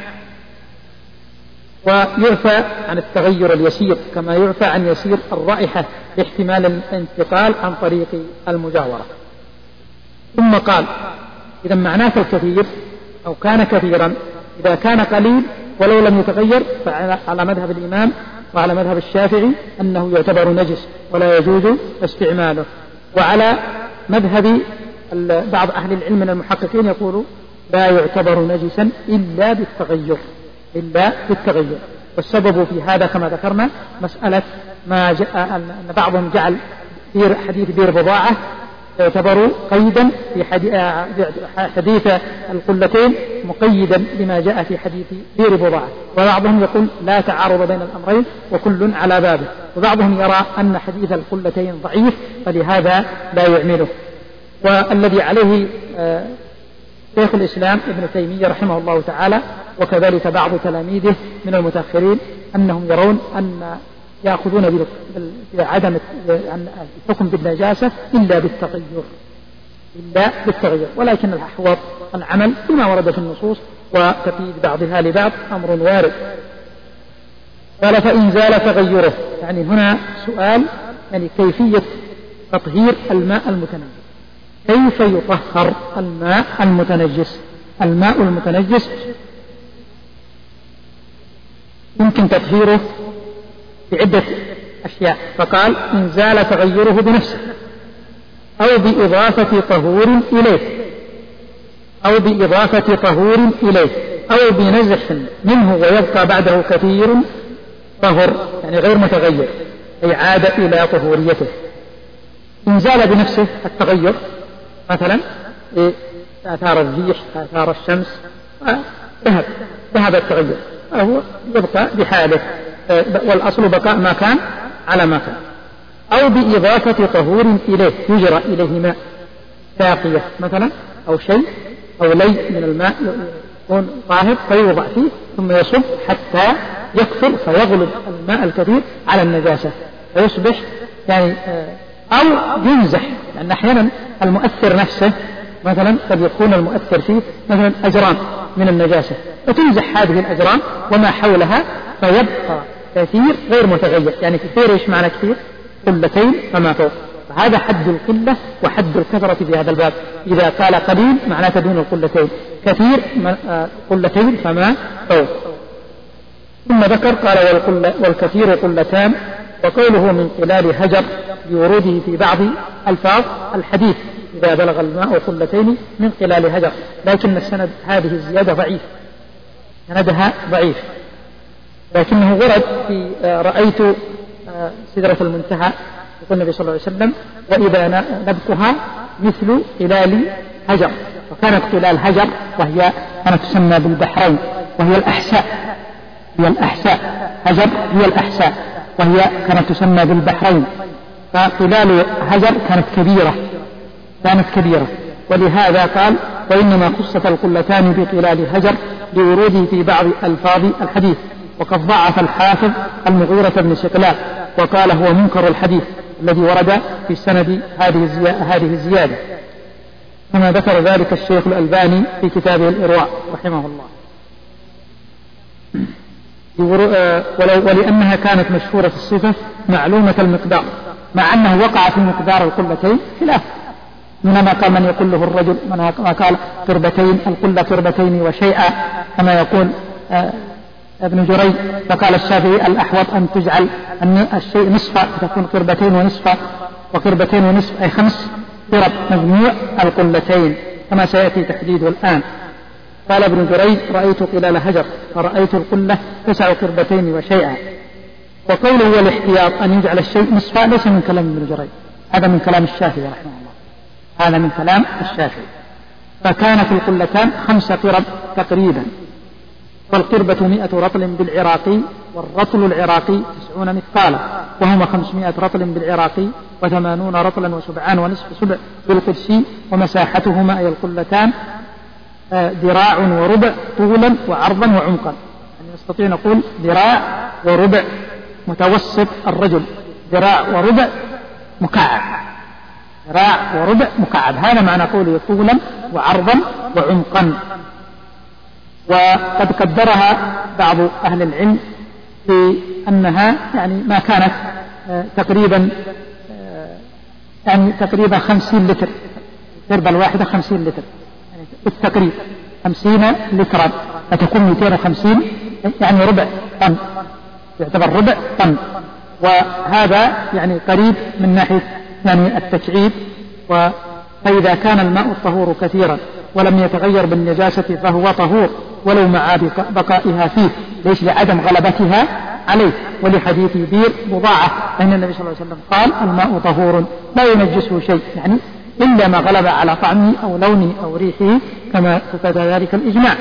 ويعفى عن التغير اليسير كما يعفى عن يسير الرائحة لاحتمال الانتقال عن طريق المجاورة. ثم قال إذا معناه الكثير أو كان كثيرا إذا كان قليل ولو لم يتغير فعلى مذهب الإمام وعلى مذهب الشافعي أنه يعتبر نجس ولا يجوز استعماله، وعلى مذهب بعض أهل العلم من المحققين يقولوا لا يعتبر نجسا إلا بالتغير إلا بالتغير. والسبب في هذا كما ذكرنا مسألة ما جاء أن بعضهم جعل حديث بئر بضاعة يعتبر قيدا في حديث القلتين مقيدا لما جاء في حديث بئر بضاعة، وبعضهم يقول لا تعارض بين الأمرين وكل على بابه، وبعضهم يرى أن حديث القلتين ضعيف فلهذا لا يعمله. والذي عليه شيخ الإسلام ابن تيمية رحمه الله تعالى وكذلك بعض تلاميذه من المتأخرين أنهم يرون أن يأخذون بعدم الحكم بالنجاسة إلا بالتغير إلا بالتغير ولكن الأحوط العمل بما ورد في النصوص وتقييد بعضها لبعض أمر وارد. قال فإن زال تغيره، يعني هنا سؤال يعني كيفية تطهير الماء المتنجس، كيف يطهر الماء المتنجس؟ الماء المتنجس يمكن تطهيره بعدة أشياء، فقال إن زال تغيره بنفسه أو بإضافة طهور إليه أو بإضافة طهور إليه أو بنزح منه ويبقى بعده كثير طهر، يعني غير متغير أي عاد إلى طهوريته. إن زال بنفسه التغير مثلا آثار الريح آثار الشمس ذهب ذهب التغير فهو يبقى بحاله والأصل بقاء ما كان على ما كان، أو بإضافة طهور إليه يجرى إليه ماء ساقية مثلا أو شيء أو لي من الماء يكون طاهر فيوضع فيه ثم يصب حتى يكثر فيغلب الماء الكثير على النجاسة فيصبح يعني أو ينزح، لأن أحيانا المؤثر نفسه مثلا قد يكون المؤثر فيه مثلا أجرام من النجاسة فتنزح هذه الأجرام وما حولها فيبقى كثير غير متغير، يعني كثير إيش معنى كثير؟ قلتين فما فوق، فهذا حد القلة وحد الكثرة في هذا الباب. إذا قال قليل معناته دون القلتين، كثير قلتين فما فوق. ثم ذكر قال والكثير قلتان، وقوله من خلال هجر بوروده في بعض ألفاظ الحديث إذا بلغ الماء قلتين من خلال هجر، لكن السند هذه الزيادة ضعيف، سندها ضعيف، لكنه ورد في رأيت سدرة المنتهى يقول النبي صلى الله عليه وسلم وإذا نبتها مثل خلال هجر، وكانت خلال هجر وهي كانت تسمى بالبحرين وهي الأحساء، هي الأحساء هجر هي الأحساء وهي كانت تسمى بالبحرين، فخلال هجر كانت كبيرة كانت كبيرة ولهذا قال وإنما خصت القلتان بخلال هجر لوروده في بعض ألفاظ الحديث. وقد ضعف الحافظ المغيرة بن سقلان وقال هو منكر الحديث الذي ورد في سند هذه الزيادة، كما ذكر ذلك الشيخ الألباني في كتابه الإرواء رحمه الله. ولأنها كانت مشهورة في الصفة معلومة المقدار، مع أنه وقع في مقدار القلتين خلاف، منما قال من يقول له الرجل من قال قربتين القلة قربتين وشيئا كما يقول ابن جريج، فقال الشافعي الأحوط أن تجعل أن الشيء نصفا تكون قربتين ونصفا وقربتين ونصف أي خمس قرب مجموع القلتين كما سيأتي تحديده الآن. قال ابن جريج رأيت خلال هجر فرأيت القلة تسع قربتين وشيئا. وقوله هو الاحتياط أن يجعل الشيء نصفا ليس من كلام ابن جريج، هذا من كلام الشافعي رحمه الله، هذا من كلام الشافعي. فكانت القلتان خمس قرب تقريبا، والقربة مئة رطل بالعراقي، والرطل العراقي وتسعون مثقالا وهما خمسمائة رطل بالعراقي وثمانون رطلا وسبعان ونصف سبع بالقدسي ومساحتهما أي القلتان ذراع وربع طولا وعرضا وعمقا. يعني نستطيع نقول ذراع وربع متوسط الرجل، ذراع وربع مكعب، ذراع وربع مكعب، هذا معنى قوله طولا وعرضا وعمقا. وقد قدرها بعض أهل العلم في أنها يعني ما كانت تقريبا يعني تقريبا خمسين لتر، التربة الواحدة خمسين لتر يعني بالتقريب خمسين لترا، فتكون مئتين وخمسين يعني ربع طن، يعتبر ربع طن. وهذا يعني قريب من ناحية يعني التكعيب. فإذا كان الماء الطهور كثيرا ولم يتغير بالنجاسة فهو طهور ولو مع بقائها فيه، ليش؟ لعدم غلبتها عليه، ولحديث بير بضاعة أن النبي صلى الله عليه وسلم قال الماء طهور لا ينجسه شيء، يعني إلا ما غلب على طعمه أو لونه أو ريحه كما ثبت ذلك الإجماع.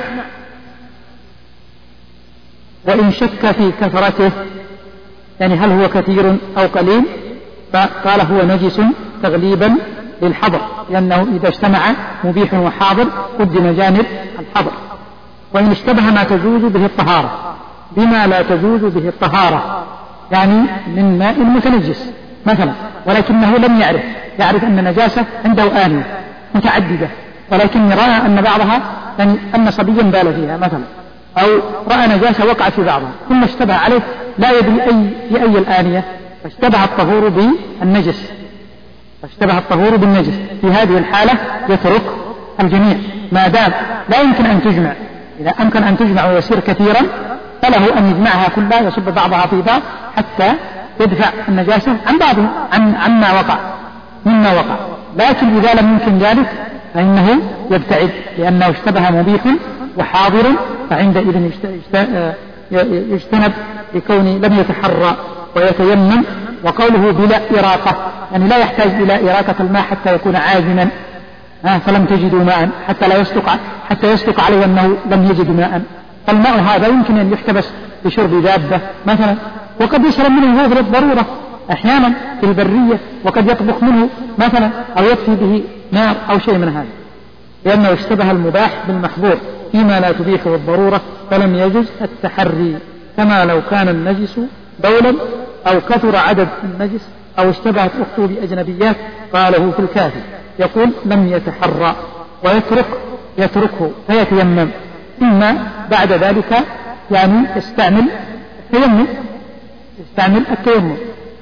وإن شك في كثرته يعني هل هو كثير أو قليل فقال هو نجس تغليبا للحظر، لأنه إذا اجتمع مبيح وحاضر قدم جانب الحظر. وإن اشتبه ما تجوز به الطهارة بما لا تجوز به الطهارة، يعني من ماء متنجس مثلا ولكنه لم يعرف يعرف أن نجاسة عنده آنية متعددة، ولكن رأى أن بعضها يعني أن صبيا بال فيها مثلا، أو رأى نجاسة وقعت في بعضها ثم اشتبه عليه لا يدري أي في أي الآنية، فاشتبه الطهور بالنجس فاشتبه الطهور بالنجس في هذه الحالة يترك الجميع ما دام لا يمكن أن تجمع. إذا أمكن أن تجمع ويصير كثيرا فله أن يجمعها كلها يصب بعضها في بعض حتى يدفع النجاسة عن بعض عن عما وقع مما وقع. لكن إذا لم يمكن ذلك فإنه يبتعد، لأنه اشتبه مبيح وحاضر، فعندئذ يجتنب لكون لم يتحرى ويتيمم. وقوله بلا إراقة يعني لا يحتاج إلى إراقة الماء حتى يكون عازما فلم تجدوا ماء حتى لا يصدق حتى يصدق عليه أنه لم يجد ماء. فالماء هذا يمكن أن يحتبس بشرب دابة مثلا، وقد يشرب منه هو الضرورة أحيانا في البرية، وقد يطبخ منه مثلا أو يطفي به نار أو شيء من هذا، لأنه اشتبه المباح بالمحظور فيما لا تبيحه الضرورة فلم يجز التحري، كما لو كان النجس بولا أو كثر عدد النجس أو اشتبهت أخته بأجنبيات قاله في الكافي. يقول لم يتحرى ويترك يتركه فيتيمم، ثم بعد ذلك يعني يستعمل التيمم يستعمل التيمم.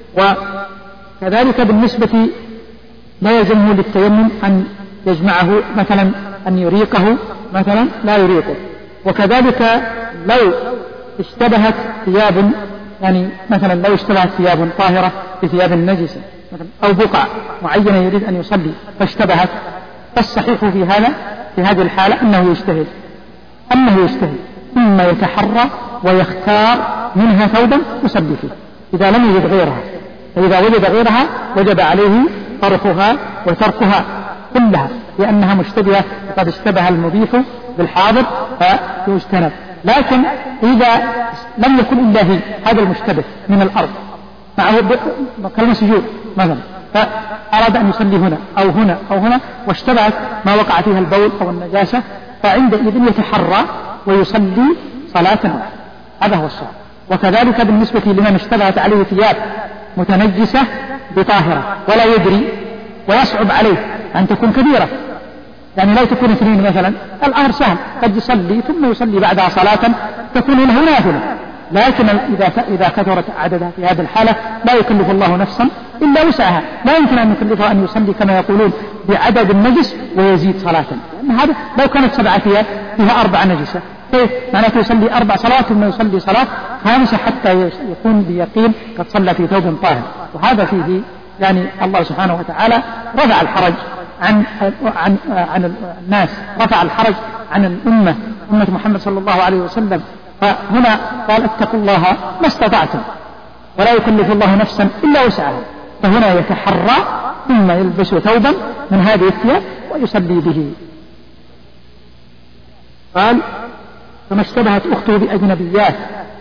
وكذلك بالنسبة لا يلزمه للتيمم أن يجمعه مثلا أن يريقه مثلا لا يريقه. وكذلك لو اشتبهت ثياب يعني مثلا لو اشتبهت ثياب طاهرة بثياب نجسة مثلا أو بقع معينة يريد أن يصلي فاشتبهت، فالصحيح في هذا في هذه الحالة أنه يجتهد أنه يجتهد ثم يتحرى ويختار منها ثوبا يصلي فيه إذا لم يجد غيرها، فإذا وجد غيرها وجب عليه طرحها وتركها كلها لأنها مشتبهة وقد اشتبه المبيح بالحاضر فيجتنب. لكن إذا لم يكن إلا هي هذا المشتبه من الأرض معه كالمسجود مثلا، فأراد أن يصلي هنا أو هنا أو هنا واشتبهت ما وقع فيها البول أو النجاسة، فعندئذ يتحرى ويصلي صلاة واحدة، هذا هو الصواب. وكذلك بالنسبة لمن اشتبهت عليه ثياب متنجسة بطاهرة ولا يدري ويصعب عليه أن تكون كبيرة، يعني لا تكون اثنين مثلا، الأمر سهل قد يصلي ثم يصلي بعدها صلاة تكون له نافلة. لكن إذا إذا كثرت عددها في هذه الحالة لا يكلف الله نفسا إلا وسعها، لا يمكن أن يكلفها أن يصلي كما يقولون بعدد النجس ويزيد صلاة، لأن هذا لو كانت سبعة ثياب فيها أربع نجسة كيف معناته يصلي أربع صلاة ثم يصلي صلاة خامسة حتى يكون بيقين قد صلى في ثوب طاهر. وهذا فيه يعني الله سبحانه وتعالى رفع الحرج عن عن عن الناس، رفع الحرج عن الأمة أمة محمد صلى الله عليه وسلم. فهنا قال اتقوا الله ما استطعتم ولا يكلف الله نفسا إلا وسعها، فهنا يتحرى ثم يلبس ثوبا من هذه الثياب ويصلي به. قال فما اشتبهت أخته بأجنبيات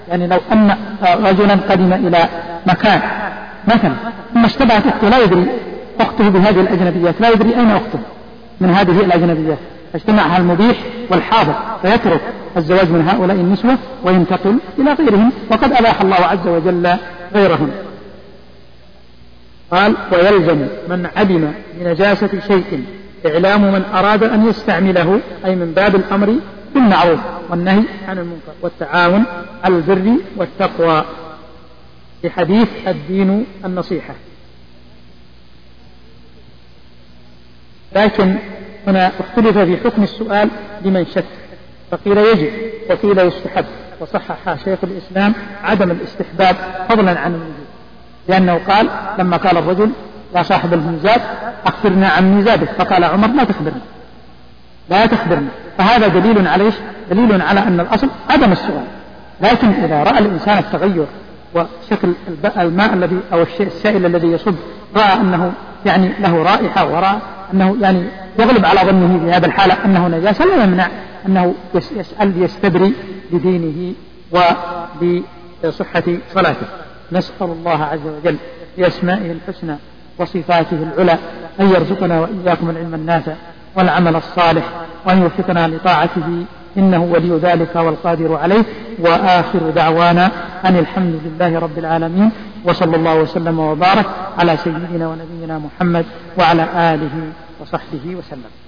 يعني لو أن رجلا قدم إلى مكان مثلا ثم اشتبهت أخته لا يدري أخته بهذه الأجنبيات، لا يدري أين أخته من هذه الأجنبيات، فاجتمعها المبيح والحاضر فيترك الزواج من هؤلاء النسوة وينتقل إلى غيرهم، وقد أباح الله عز وجل غيرهم. قال: ويلزم من علم بنجاسة شيء إعلام من أراد أن يستعمله، أي من باب الأمر بالمعروف والنهي عن المنكر والتعاون على البر والتقوى، في حديث الدين النصيحة. لكن هنا اختلف في حكم السؤال لمن شك، فقيل يجب وقيل يستحب، وصحح شيخ الإسلام عدم الاستحباب فضلا عن الوجوب، لأنه قال لما قال الرجل: يا صاحب الميزاب أخبرنا عن ميزابك، فقال عمر: لا تخبرنا لا تخبرنا. فهذا دليل على دليل على أن الأصل عدم السؤال. لكن إذا رأى الإنسان التغير وشكل الماء الذي أو الشيء السائل الذي يصب رأى أنه يعني له رائحة، ورأى أنه يعني يغلب على ظنه في هذا الحالة أنه نجاسة، لا يمنع أنه يسأل ليستبري لدينه ولصحة صلاته. نسأل الله عز وجل بأسمائه الحسنى وصفاته العلى أن يرزقنا وإياكم العلم النافع والعمل الصالح، وأن يوفقنا لطاعته، إنه ولي ذلك والقادر عليه. وآخر دعوانا أن الحمد لله رب العالمين، وصلى الله وسلم وبارك على سيدنا ونبينا محمد وعلى آله وصحبه وسلم.